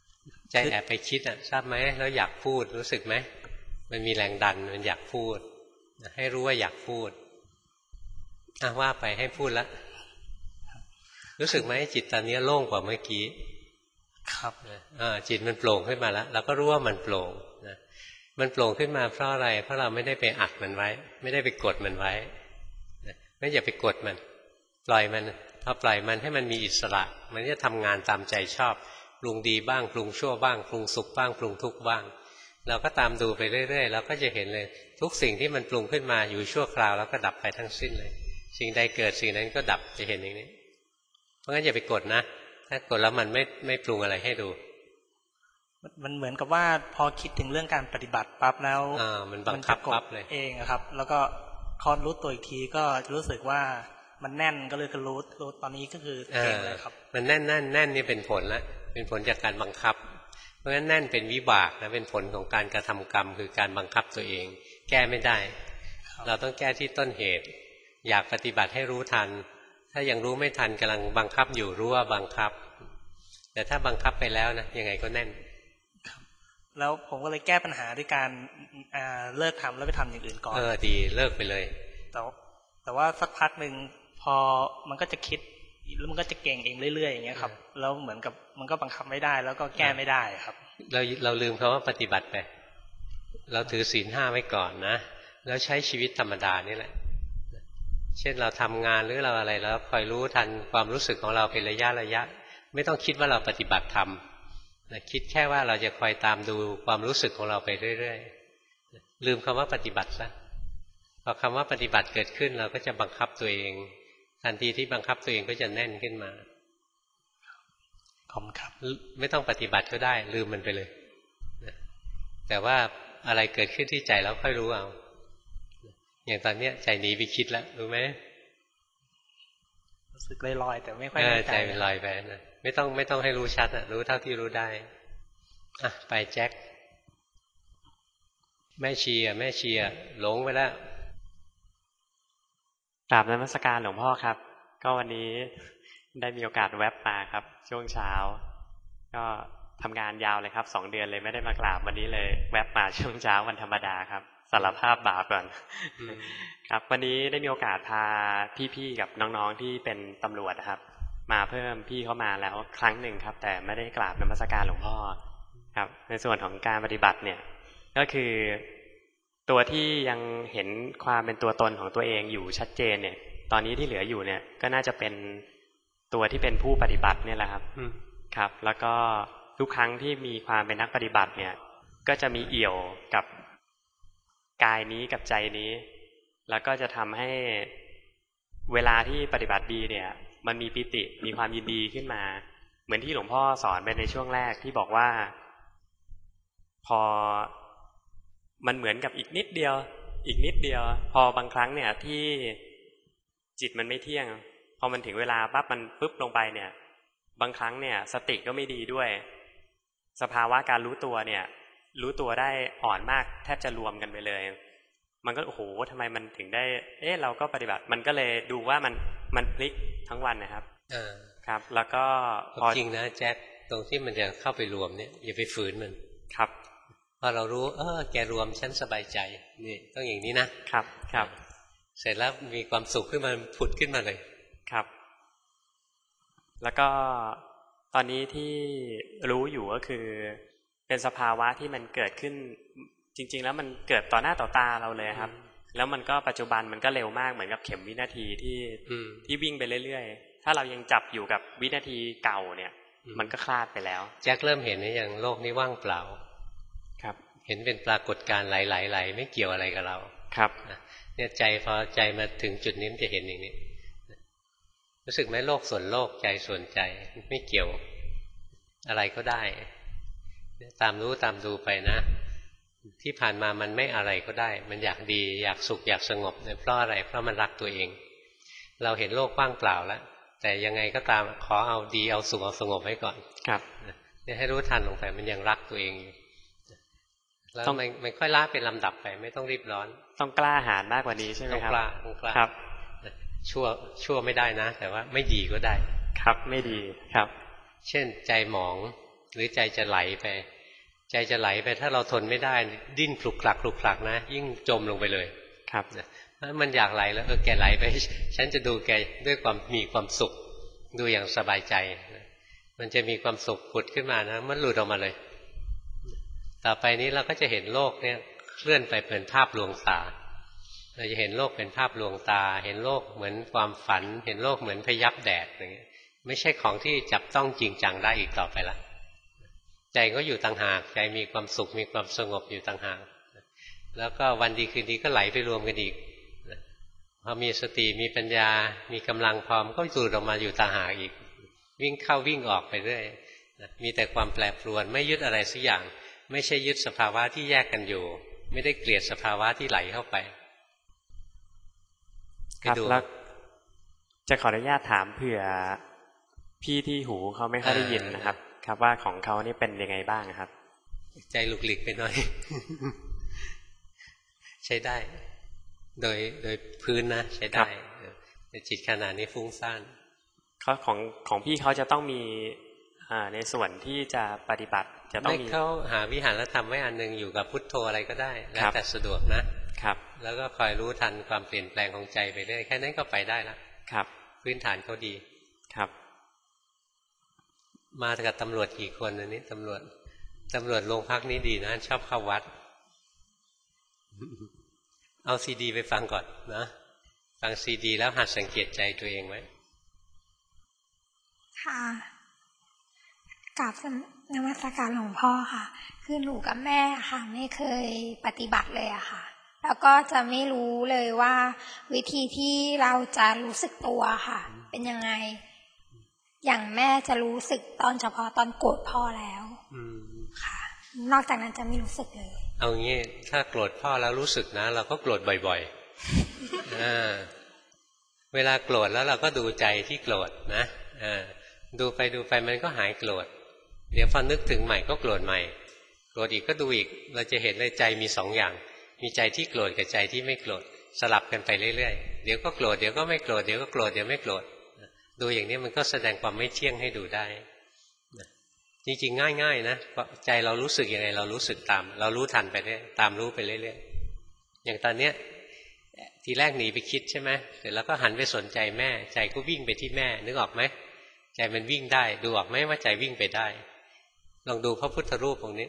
ใจแอบไปคิดอ่ะทราบไหมแล้วอยากพูดรู้สึกไหมมันมีแรงดันมันอยากพูดให้รู้ว่าอยากพูดอ่ะว่าไปให้พูดละรู้สึกไหมจิตตอนนี้โล่งกว่าเมื่อกี้ครับอ่าจิตมันโปร่งขึ้นมาแล้วเราก็รู้ว่ามันโปร่งนะมันโปร่งขึ้นมาเพราะอะไรเพราะเราไม่ได้ไปอัดมันไว้ไม่ได้ไปกดมันไว้นะไม่อย่าไปกดมันปล่อยมันพอปล่อยมันให้มันมีอิสระมันจะทำงานตามใจชอบปรุงดีบ้างปรุงชั่วบ้างปรุงสุขบ้างปรุงทุกข์บ้างเราก็ตามดูไปเรื่อยๆเราก็จะเห็นเลยทุกสิ่งที่มันปรุงขึ้นมาอยู่ชั่วคราวแล้วก็ดับไปทั้งสิ้นเลยสิ่งใดเกิดสิ่งนั้นก็ดับจะเห็นอย่างนี้เพราะงั้นอย่าไปกดนะถ้ากดแล้วมันไม่ไม่ปรุงอะไรให้ดูมันเหมือนกับว่าพอคิดถึงเรื่องการปฏิบัติปั๊บแล้วมันบังคับปั๊บเลยเองครับแล้วก็คอนรู้ตัวอีกทีก็รู้สึกว่ามันแน่นก็เลยก็รู้รู้ตอนนี้ก็คือเก่งเลยครับมันแน่นแน่นแน่นนี่เป็นผลละเป็นผลจากการบังคับเพราะฉะนั้นแน่นเป็นวิบากนะเป็นผลของการกระทำกรรมคือการบังคับตัวเองแก้ไม่ได้เราต้องแก้ที่ต้นเหตุอยากปฏิบัติให้รู้ทันถ้ายังรู้ไม่ทันกำลังบังคับอยู่รู้ว่าบังคับแต่ถ้าบังคับไปแล้วนะยังไงก็แน่นแล้วผมก็เลยแก้ปัญหาด้วยการเลิกทำแล้วไปทำอย่างอื่นก่อนเออดีเลิกไปเลยแต่แต่ว่าสักพักหนึ่งพอมันก็จะคิดแล้วมันก็จะเก่งเองเรื่อยๆอย่างเงี้ยครับแล้วเหมือนกับมันก็บังคับไม่ได้แล้วก็แก้ไม่ได้ครับเราเราลืมคำว่าปฏิบัติไปเราถือศีลห้าไว้ก่อนนะแล้วใช้ชีวิตธรรมดานี่แหละเช่นเราทำงานหรือเราอะไรแล้วคอยรู้ทันความรู้สึกของเราเป็นระยะระยะไม่ต้องคิดว่าเราปฏิบัติธรรมคิดแค่ว่าเราจะคอยตามดูความรู้สึกของเราไปเรื่อยๆลืมคำว่าปฏิบัติซะพอคำว่าปฏิบัติเกิดขึ้นเราก็จะบังคับตัวเองทันทีที่บังคับตัวเองก็จะแน่นขึ้นมาขอบคุณครับไม่ต้องปฏิบัติก็ได้ลืมมันไปเลยแต่ว่าอะไรเกิดขึ้นที่ใจแล้วค่อยรู้เอาอย่างตอนนี้ใจหนีไปคิดแล้วรู้ไหมรู้สึกลอยๆแต่ไม่ค่อยใจเป็นลอยไปนะไม่ต้องไม่ต้องให้รู้ชัดอ่ะรู้เท่าที่รู้ได้อ่ะไปแจ็คแม่ชีอ่ะแม่ชีอ่ะหลงไปแล้วกราบนมัสการหลวงพ่อครับก็วันนี้ได้มีโอกาสแวบมาครับช่วงเช้าก็ทำงานยาวเลยครับสองเดือนเลยไม่ได้มากราบวันนี้เลยแวบมาช่วงเช้าวันธรรมดาครับสารภาพบาปก่อนครับวันนี้ได้มีโอกาสพาพี่ๆกับน้องๆที่เป็นตำรวจครับมาเพิ่มพี่เข้ามาแล้วครั้งหนึ่งครับแต่ไม่ได้กราบนมัสการหลวงพ่อครับในส่วนของการปฏิบัติเนี่ยก็คือตัวที่ยังเห็นความเป็นตัวตนของตัวเองอยู่ชัดเจนเนี่ยตอนนี้ที่เหลืออยู่เนี่ยก็น่าจะเป็นตัวที่เป็นผู้ปฏิบัติเนี่ยแหละครับครับแล้วก็ทุกครั้งที่มีความเป็นนักปฏิบัติเนี่ยก็จะมีเอี่ยวกับกายนี้กับใจนี้แล้วก็จะทำให้เวลาที่ปฏิบัติดีเนี่ยมันมีปิติมีความยินดีขึ้นมาเหมือนที่หลวงพ่อสอนไปในช่วงแรกที่บอกว่าพอมันเหมือนกับอีกนิดเดียวอีกนิดเดียวพอบางครั้งเนี่ยที่จิตมันไม่เที่ยงพอมันถึงเวลาปั๊บมันปุ๊บลงไปเนี่ยบางครั้งเนี่ยสติก็ไม่ดีด้วยสภาวะการรู้ตัวเนี่ยรู้ตัวได้อ่อนมากแทบจะรวมกันไปเลยมันก็โอ้โหทำไมมันถึงได้เอ๊ะเราก็ปฏิบัติมันก็เลยดูว่ามันมันพลิกทั้งวันนะครับครับแล้วก็พอจริงนะแจ็คตรงที่มันจะเข้าไปรวมเนี่ยอย่าไปฝืนมันครับพอเรารู้เออแกรวมฉันสบายใจนี่ต้องอย่างนี้นะครับครับเสร็จแล้วมีความสุขขึ้นมาผุดขึ้นมาเลยครับแล้วก็ตอนนี้ที่รู้อยู่ก็คือเป็นสภาวะที่มันเกิดขึ้นจริงๆแล้วมันเกิดต่อหน้าต่อตาเราเลยครับแล้วมันก็ปัจจุบันมันก็เร็วมากเหมือนกับเข็มวินาทีที่ที่วิ่งไปเรื่อยๆถ้าเรายังจับอยู่กับวินาทีเก่าเนี่ยมันก็คลาดไปแล้วแจ็คเริ่มเห็นนี่อย่างโลกนี้ว่างเปล่าครับเห็นเป็นปรากฏการณ์ไหลๆๆไม่เกี่ยวอะไรกับเราครับเนี่ยใจพอใจมาถึงจุดนี้มันจะเห็นอย่างนี้รู้สึกไหมโลกส่วนโลกใจส่วนใจไม่เกี่ยวอะไรก็ได้ตามรู้ตามดูไปนะที่ผ่านมามันไม่อะไรก็ได้มันอยากดีอยากสุขอยากสงบเนี่ยเพราะอะไรเพราะมันรักตัวเองเราเห็นโลกว่างเปล่าแล้วแต่ยังไงก็ตามขอเอาดีเอาสุขเอาสงบไว้ก่อนครับเนี่ยให้รู้ทันลงไปมันยังรักตัวเองอยู่แล้วมันมันค่อยละเป็นลำดับไปไม่ต้องรีบร้อนต้องกล้าหาญมากกว่านี้ใช่ไหมครับต้องกล้าต้องกล้าครับชั่วชั่วไม่ได้นะแต่ว่าไม่ดีก็ได้ครับไม่ดีครับเช่นใจหมองหรือใจจะไหลไปใจจะไหลไปถ้าเราทนไม่ได้ดิ้นคลุกคลักคลุกคลักนะยิ่งจมลงไปเลยครับถ้ามันอยากไหลแล้วเออแกไหลไปฉันจะดูแกด้วยความมีความสุขดูอย่างสบายใจมันจะมีความสุขผุดขึ้นมานะมันหลุดออกมาเลยต่อไปนี้เราก็จะเห็นโลกเนี่ยเคลื่อนไปเป็นภาพลวงตาเราจะเห็นโลกเป็นภาพลวงตาเห็นโลกเหมือนความฝันเห็นโลกเหมือนพยับแดดอย่างเงี้ยไม่ใช่ของที่จับต้องจริงจังได้อีกต่อไปละใจก็อยู่ต่างหากใจมีความสุขมีความสงบอยู่ต่างหากแล้วก็วันดีคืนดีก็ไหลไปรวมกันอีกพอมีสติมีปัญญามีกำลังพร้อมก็สูดออกมาอยู่ต่างหากอีกวิ่งเข้าวิ่งออกไปเรื่อยมีแต่ความแปรปรวนไม่ยึดอะไรสักอย่างไม่ใช่ยึดสภาวะที่แยกกันอยู่ไม่ได้เกลียดสภาวะที่ไหลเข้าไปครับแล้วจะขออนุญาตถามเผื่อพี่ที่หูเขาไม่ค่อยได้ยินนะครับครับว่าของเขานี่เป็นยังไงบ้างครับใจหลุกหลีกไปหน่อย ใช้ได้โดยโดยพื้นนะใช้ได้แต่จิตขณะนี้ฟุ้งซ่านเขาของของพี่เขาจะต้องมีอ่าในส่วนที่จะปฏิบัติจะต้องมีเขาหาวิหารธรรมไว้อันนึงอยู่กับพุทโธอะไรก็ได้แล้วแต่สะดวกนะครับแล้วก็คอยรู้ทันความเปลี่ยนแปลงของใจไปเรื่อยแค่นั้นก็ไปได้แล้วครับพื้นฐานเขาดีครับมากับตำรวจกี่คนอันนี้ตำรวจตำรวจโรงพักนี้ดีนะชอบเข้าวัดเอาซีดีไปฟังก่อนนะฟังซีดีแล้วหัดสังเกตใจตัวเองไว้ค่ะกราบนมัสการหลวงพ่อค่ะคือหนูกับแม่ค่ะไม่เคยปฏิบัติเลยอะค่ะแล้วก็จะไม่รู้เลยว่าวิธีที่เราจะรู้สึกตัวค่ะเป็นยังไงอย่างแม่จะรู้สึกตอนเฉพาะตอนโกรธพ่อแล้วค่ะนอกจากนั้นจะไม่รู้สึกเลยเอางี้ถ้าโกรธพ่อแล้วรู้สึกนะเราก็โกรธบ่อยๆ เวลาโกรธแล้วเราก็ดูใจที่โกรธนะดูไปดูไปมันก็หายโกรธเดี๋ยวพอนึกถึงใหม่ก็โกรธใหม่โกรธอีกก็ดูอีกเราจะเห็นเลยใจมีสองอย่างมีใจที่โกรธกับใจที่ไม่โกรธสลับกันไปเรื่อยๆเดี๋ยวก็โกรธเดี๋ยวก็ไม่โกรธเดี๋ยวก็โกรธเดี๋ยวไม่โกรธดูอย่างนี้มันก็แสดงความไม่เที่ยงให้ดูได้จริงๆง่ายๆนะใจเรารู้สึกยังไงเรารู้สึกตามเรารู้ทันไปเรื่อยตามรู้ไปเรื่อยๆอย่างตอนเนี้ยทีแรกหนีไปคิดใช่ไหมเสร็จแล้วก็หันไปสนใจแม่ใจก็วิ่งไปที่แม่นึกออกไหมใจมันวิ่งได้ดูออกไหมว่าใจวิ่งไปได้ลองดูพระพุทธรูปตรงนี้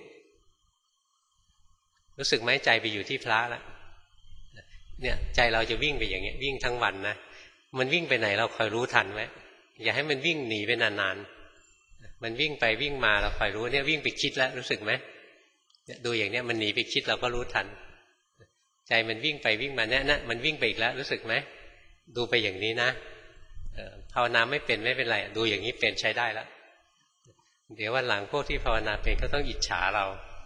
รู้สึกไหมใจไปอยู่ที่พระแล้วเนี่ยใจเราจะวิ่งไปอย่างเงี้ยวิ่งทั้งวันนะมันวิ่งไปไหนเราคอยรู้ทันไว้อย่าให้มันวิ่งหนีไปนานๆมันวิ่งไปวิ่งมาเราคอยรู้เนี่ยวิ่งไปคิดแล้วรู้สึกไหมดูอย่างเนี้ยมันหนีไปคิดเราก็รู้ทันใจมันวิ่งไปวิ่งมาเนี่ยนะมันวิ่งไปอีกแล้วรู้สึกไหมดูไปอย่างนี้นะภาวนาไม่เป็นไม่เป็นไรดูอย่างนี้เป็นใช้ได้แล้วเดี๋ยววันหลังพวกที่ภาวนาเป็นก็ต้องอิจฉาเรา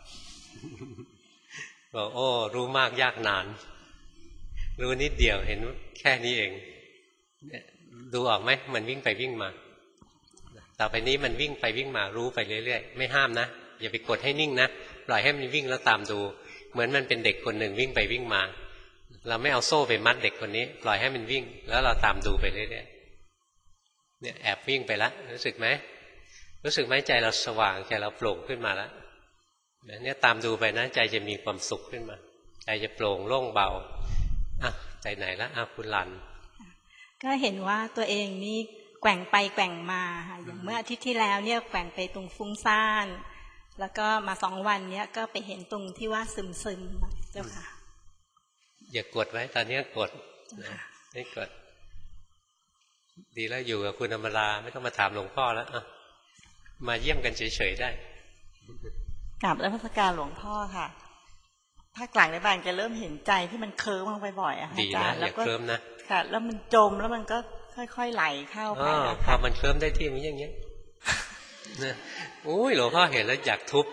บอกโอ้รู้มากยากนานรู้นิดเดียวเห็นแค่นี้เองดูออกไหมมันวิ่งไปวิ่งมาต่อไปนี้มันวิ่งไปวิ่งมารู้ไปเรื่อยๆไม่ห้ามนะอย่าไปกดให้นิ่งนะปล่อยให้มันวิ่งแล้วตามดูเหมือนมันเป็นเด็กคนหนึ่งวิ่งไปวิ่งมาเราไม่เอาโซ่ไปมัดเด็กคนนี้ปล่อยให้มันวิ่งแล้วเราตามดูไปเรื่อยๆเนี่ยแอบวิ่งไปแล้วรู้สึกไหมรู้สึกไหมใจเราสว่างใจเราโปร่งขึ้นมาแล้วเนี่ยตามดูไปนะใจจะมีความสุขขึ้นมาใจจะโปร่งโล่งเบาอ่ะใจไหนละอ่ะคุณลันก็เห็นว่าตัวเองนี่แกว่งไปแกว่งมาค่ะอย่างเมื่ออาทิตย์ที่แล้วเนี่ยแกว่งไปตรงฟุ้งซ่านแล้วก็มาสองวันเนี้ยก็ไปเห็นตรงที่ว่าซึมซึมเจ้าค่ะอย่ากดไว้ตอนนี้กดไม่กดดีแล้วอยู่กับคุณอมราไม่ต้องมาถามหลวงพ่อแล้วอ่ะมาเยี่ยมกันเฉยๆได้กราบนมัสการหลวงพ่อค่ะภาคหลังในบ้านจะเริ่มเห็นใจที่มันเคลิ้มลงไปบ่อยอะค่ะอาจารย์แล้วก็เคลิ้มนะค่ะแล้วมันจมแล้วมันก็ค่อยๆไหลเข้าไปนะคะพอมันเคลิ้มได้ที่มันอย่างเงี้ยนะโอ้ยหลวงพ่อเห็นแล้วอยากทุบ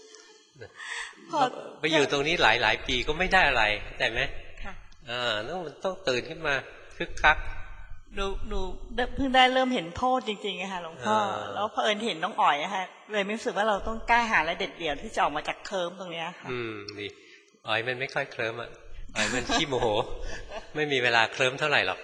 ไปอยู่ตรงนี้หลายๆปีก็ไม่ได้อะไรแต่ไหมค่ะอ่าต้องมันต้องตื่นขึ้นมาคึกคักดูดูเพิ่งได้เริ่มเห็นโทษจริงๆค่ะหลวงพ่อแล้วพอเอิญเห็นน้องอ๋อยอะค่ะเลยรู้สึกว่าเราต้องกล้าหาและเด็ดเดี่ยวที่จะออกมาจากเคลิ้มตรงนี้ค่ะอืมดีอ๋อยมันไม่ค่อยเคลิ้มอ่ะอ๋อยมันขี้โมโหไม่มีเวลาเคลิ้มเท่าไหร่หรอก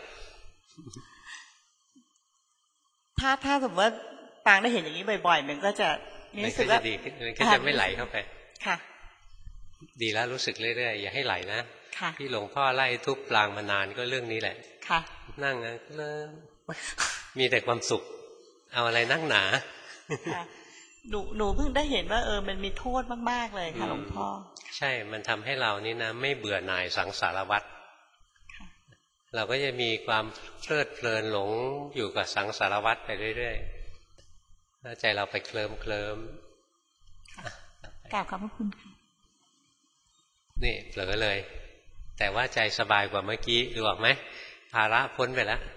ถ้าถ้าสมมติว่าปางได้เห็นอย่างนี้บ่อยๆมันก็จะมันก็จะดีขึ้นมันก็จะไม่ไหลเข้าไปค่ะดีแล้วรู้สึกเรื่อยๆอย่าให้ไหลนะที่หลวงพ่อไล่ทุบปลางมานานก็เรื่องนี้แหละค่ะนั่งนะเริ่มมีแต่ความสุขเอาอะไรนั่งหนาหนูหนูเพิ่งได้เห็นว่าเออมันมีโทษมากๆเลยค่ะหลวงพ่อใช่มันทำให้เรานี่นะไม่เบื่อหน่ายสังสารวัฏเราก็จะมีความเพลิดเพลินหลงอยู่กับสังสารวัฏไปเรื่อยๆแล้วใจเราไปเคลิ้มเคลิ้มกราบขอบพระคุณค่ะนี่เผลอเลยแต่ว่าใจสบายกว่าเมื่อกี้ดูออกไหมภาระพ้นไปแล้ว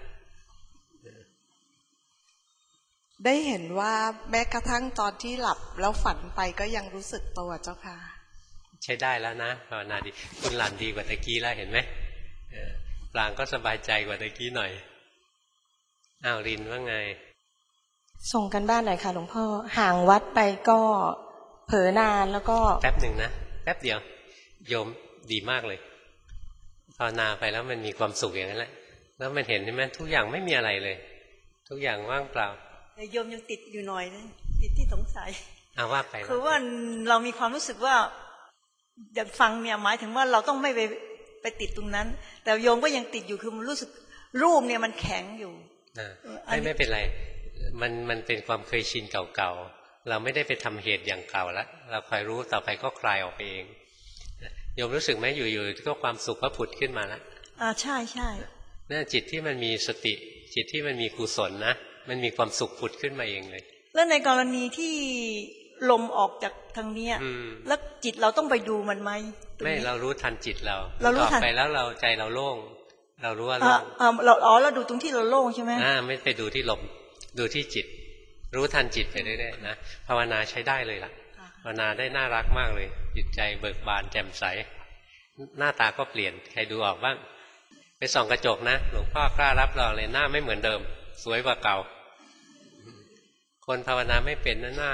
ได้เห็นว่าแม้กระทั่งตอนที่หลับแล้วฝันไปก็ยังรู้สึกตัวเจ้าค่ะใช้ได้แล้วนะภาวนาดีคุณหลั่นดีกว่าตะกี้แล้วเห็นไหมปลางก็สบายใจกว่าตะกี้หน่อยอ้าวรินว่าไงส่งกันบ้านหน่อยค่ะหลวงพ่อห่างวัดไปก็เผลอนานแล้วก็แป๊บหนึ่งนะแป๊บเดียวโยมดีมากเลยภาวนาไปแล้วมันมีความสุขอย่างนั้นแหละแล้วมันเห็นใช่ไหมทุกอย่างไม่มีอะไรเลยทุกอย่างว่างเปล่าโยมยังติดอยู่หน่อยนะติดที่สงสัยเอาว่าไปคือว่าเรามีความรู้สึกว่าอยากฟังเนี่ยหมายถึงว่าเราต้องไม่ไปไปติดตรงนั้นแต่โยมก็ยังติดอยู่คือมันรู้สึกรูปเนี่ยมันแข็งอยู่ไม่ไม่เป็นไรมันมันเป็นความเคยชินเก่าๆเราไม่ได้ไปทำเหตุอย่างเก่าแล้วเราคอยรู้ต่อไปก็คลายออกไปเองโยมรู้สึกไหมอยู่ๆก็ความสุขก็ผุดขึ้นมาแล้วอ่าใช่ใช่นั่นจิตที่มันมีสติจิตที่มันมีกุศลนะมันมีความสุขผุดขึ้นมาเองเลยแล้วในกรณีที่ลมออกจากทางเนี้ยแล้วจิตเราต้องไปดูมันไหมไม่เรารู้ทันจิตเราเรารู้ทันไปแล้วเราใจเราโล่งเรารู้ว่าโล่งอ่าเราอ๋อเราดูตรงที่เราโล่งใช่ไหมอ่าไม่ไปดูที่ลมดูที่จิตรู้ทันจิตไปเรื่อยๆนะภาวนาใช้ได้เลยล่ะภาวนาได้น่ารักมากเลยจิตใจเบิกบานแจ่มใสหน้าตาก็เปลี่ยนใครดูออกบ้างไปส่องกระจกนะหลวงพ่อกล้ารับรองเลยหน้าไม่เหมือนเดิมสวยกว่าเก่าคนภาวนาไม่เป็นหน้าหน้า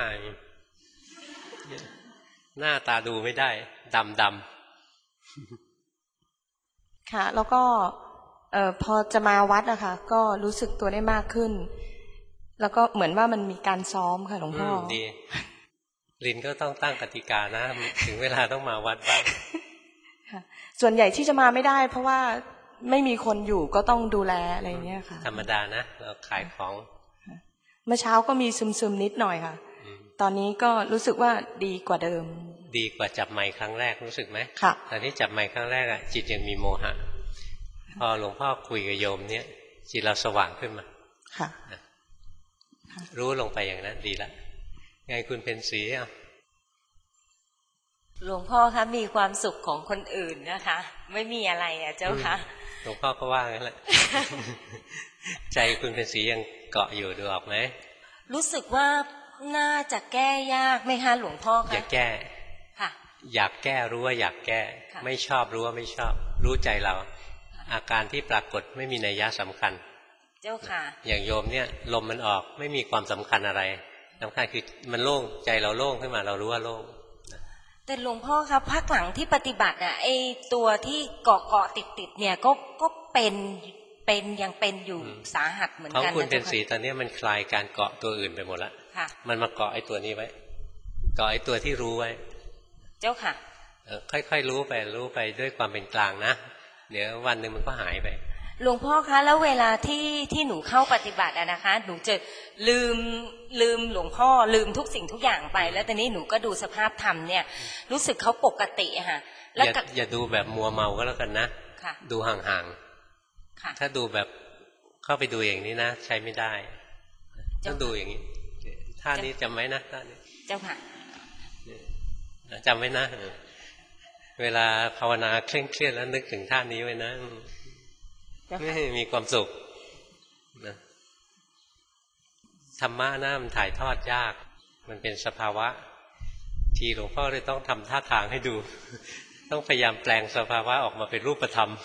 หน้าตาดูไม่ได้ดำดำค่ะแล้วก็เอ่อพอจะมาวัดอะค่ะก็รู้สึกตัวได้มากขึ้นแล้วก็เหมือนว่ามันมีการซ้อมค่ะหลวงพ่อดีลินก็ต้องตั้งกติกานะถึงเวลาต้องมาวัดบ้างส่วนใหญ่ที่จะมาไม่ได้เพราะว่าไม่มีคนอยู่ก็ต้องดูแลอะไรเงี้ยค่ะธรรมดานะเราขายของเมื่อเช้าก็มีซึมๆนิดหน่อยค่ะตอนนี้ก็รู้สึกว่าดีกว่าเดิมดีกว่าจับไมค์ครั้งแรกรู้สึกไหมค่ะตอนที่จับไมค์ครั้งแรกอะจิตยังมีโมหะพอหลวงพ่อคุยกับโยมเนี่ยจิตเราสว่างขึ้นมาค่ะรู้ลงไปอย่างนั้นดีแล้วไงคุณเป็นสีอ่ะหลวงพ่อคะมีความสุขของคนอื่นนะคะไม่มีอะไรอ่ะเจ้าค่ะหลวงพ่อก็ว่างั้นแหละ ใจคุณเป็นสียังเกาะอยู่ดูออกไหมรู้สึกว่าน่าจะแก้ยากไหมคะหลวงพ่อคะอย่าแก้ค่ะอยากแก้รู้ว่าอยากแก้ไม่ชอบรู้ว่าไม่ชอบรู้ใจเราอาการที่ปรากฏไม่มีนัยยะสำคัญเจ้าค่ะอย่างโยมเนี่ยลมมันออกไม่มีความสำคัญอะไรสำคัญคือมันโล่งใจเราโล่งขึ้นมาเรารู้ว่าโล่งแต่หลวงพ่อครับพักหลังที่ปฏิบัติอ่ะไอตัวที่เกาะเกาะติดติดเนี่ยก็ก็เป็นเป็นยังเป็นอยู่สาหัสเหมือนกันของคุณเป็นสีตอนนี้มันคลายการเกาะตัวอื่นไปหมดแล้วมันมาเกาะไอตัวนี้ไว้เกาะไอตัวที่รู้ไว้เจ้าค่ะค่อยๆรู้ไปรู้ไปด้วยความเป็นกลางนะเดี๋ยววันหนึ่งมันก็หายไปหลวงพ่อคะแล้วเวลาที่ที่หนูเข้าปฏิบัติอะนะคะหนูจะลืมลืมหลวงพ่อลืมทุกสิ่งทุกอย่างไปแล้วตอนนี้หนูก็ดูสภาพธรรมเนี่ยรู้สึกเขาปกติอะค่ะแล้วอย่าดูแบบมัวเมาก็แล้วกันนะดูห่างๆถ้าดูแบบเข้าไปดูอย่างนี้นะใช้ไม่ได้ต้องดูอย่างนี้ท่านี้จำไว้นะท่านี้เจ้าค่ะจำไว้นะเวลาภาวนาเคร่งเครียดแล้วนึกถึงท่านี้ไว้นะไม่มีความสุขนะธรรมะนะมันถ่ายทอดยากมันเป็นสภาวะทีหลวงพ่อเลยต้องทำท่าทางให้ดูต้องพยายามแปลงสภาวะออกมาเป็นรูปธรรม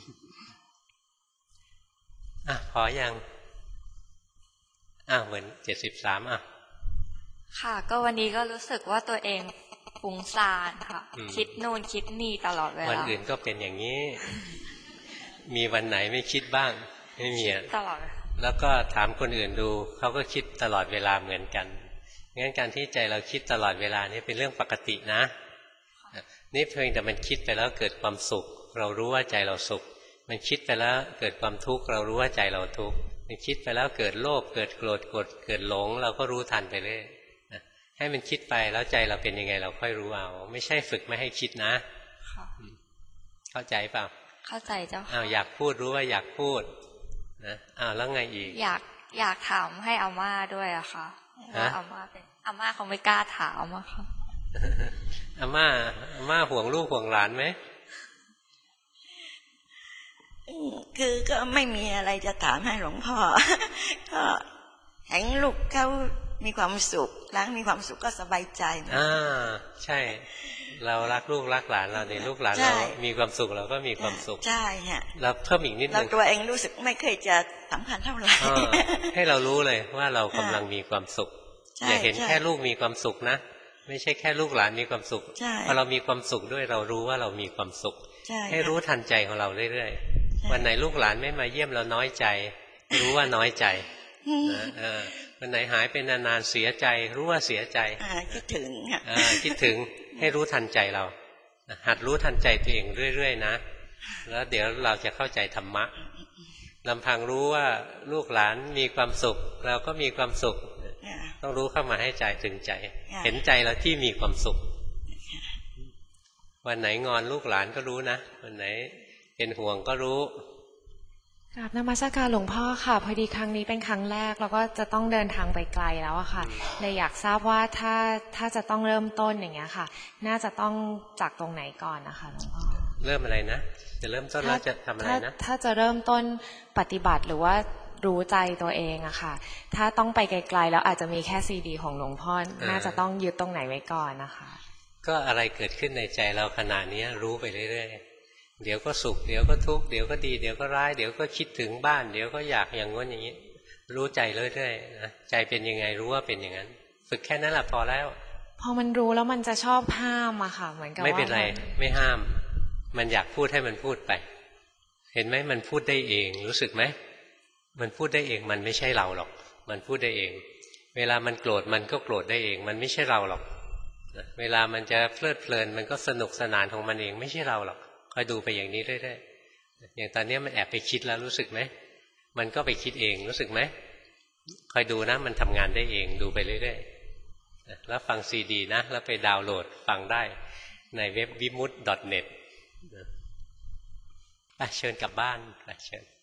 อ่ะพอยังอ่ะเหมือนเจ็ดสิบสามอ่ะค่ะก็วันนี้ก็รู้สึกว่าตัวเองฟุ้งซ่านค่ะคิดโน่นคิดนี่ตลอดเวลาวันอื่นก็เป็นอย่างนี้มีวันไหนไม่คิดบ้างไม่มีตลอดแล้วก็ถามคนอื่นดูเขาก็คิดตลอดเวลาเหมือนกันงั้นการที่ใจเราคิดตลอดเวลานี่เป็นเรื่องปกตินะนี่เพียงแต่มันคิดไปแล้วเกิดความสุขเรารู้ว่าใจเราสุขมันคิดไปแล้วเกิดความทุกข์เรารู้ว่าใจเราทุกข์มันคิดไปแล้วเกิดโลภเกิดโกรธเกิดเกิดหลงเราก็รู้ทันไปเรื่อยให้มันคิดไปแล้วใจเราเป็นยังไงเราค่อยรู้เอาไม่ใช่ฝึกไม่ให้คิดนะเข้าใจเปล่าเข้าใจเจ้าค่ะอ้าวอยากพูดรู้ว่าอยากพูดนะอ้าวแล้วไงอีกอยากอยากถามให้อาม่าด้วยอะค่ะว่าอาม่าเป็นอาม่าเขาไม่กล้าถามอะค่ะอาม่าอาม่าห่วงลูกห่วงหลานไหมคือก็ไม่มีอะไรจะถามให้หลวงพ่อก็เห็นลูกเขามีความสุขแล้วมีความสุขก็สบายใจนะอ่าใช่เรารักลูกรักหลานเราเนี่ยลูกหลานเรามีความสุขเราก็มีความสุขใช่ฮะเราเพิ่มอีกนิดนึงเราตัวเองรู้สึกไม่เคยจะสำคัญเท่าไหร่ให้เรารู้เลยว่าเรากำลังมีความสุขอย่าเห็นแค่ลูกมีความสุขนะไม่ใช่แค่ลูกหลานมีความสุขพอเรามีความสุขด้วยเรารู้ว่าเรามีความสุขให้รู้ทันใจของเราเรื่อยๆวันไหนลูกหลานไม่มาเยี่ยมเราน้อยใจรู้ว่าน้อยใจวันไหนหายไปนานๆเสียใจรู้ว่าเสียใจคิดถึงคิดถึงให้รู้ทันใจเราหัดรู้ทันใจตัวเองเรื่อยๆนะแล้วเดี๋ยวเราจะเข้าใจธรรมะลำพังรู้ว่าลูกหลานมีความสุขเราก็มีความสุขต้องรู้เข้ามาให้ใจถึงใจเห็นใจเราที่มีความสุขวันไหนงอนลูกหลานก็รู้นะวันไหนเป็นห่วงก็รู้กราบนมัสการหลวงพ่อค่ะพอดีครั้งนี้เป็นครั้งแรกแล้วก็จะต้องเดินทางไปไกลแล้วอะค่ะเลยอยากทราบว่าถ้าถ้าจะต้องเริ่มต้นอย่างเงี้ยค่ะน่าจะต้องจากตรงไหนก่อนนะคะหลวงพ่อเริ่มอะไรนะจะเริ่มต้นแล้วจะทำอะไรนะถ้าจะเริ่มต้นปฏิบัติหรือว่ารู้ใจตัวเองอะค่ะถ้าต้องไปไกลๆแล้วอาจจะมีแค่ซีดีของหลวงพ่อน่าจะต้องยึดตรงไหนไว้ก่อนนะคะก็อะไรเกิดขึ้นในใจเราขณะนี้รู้ไปเรื่อยๆเดี๋ยวก็สุขเดี๋ยวก็ทุกข์เดี๋ยวก็ดีเดี๋ยวก็ร้ายเดี๋ยวก็คิดถึงบ้านเดี๋ยวก็อยากอย่างง้นอย่างนี้รู้ใจเรื่อยๆนะใจเป็นยังไงรู้ว่าเป็นอย่างนั้นฝึกแค่นั้นแหละพอแล้วพอมันรู้แล้วมันจะชอบห้ามอะค่ะเหมือนกับว่าไม่เป็นไรไม่ห้ามมันอยากพูดให้มันพูดไปเห็นไหมมันพูดได้เองรู้สึกไหมมันพูดได้เองมันไม่ใช่เราหรอกมันพูดได้เองเวลามันโกรธมันก็โกรธได้เองมันไม่ใช่เราหรอกเวลามันจะเพลิดเพลินมันก็สนุกสนานของมันเองไม่ใช่เราหรอกคอยดูไปอย่างนี้เรื่อยๆอย่างตอนนี้มันแอบไปคิดแล้วรู้สึกไหมมันก็ไปคิดเองรู้สึกไหมคอยดูนะมันทำงานได้เองดูไปเรื่อยๆแล้วฟังซีดีนะแล้วไปดาวน์โหลดฟังได้ในเว็บ วิมุตติ ดอท เน็ต ไปเชิญกลับบ้านไปเชิญ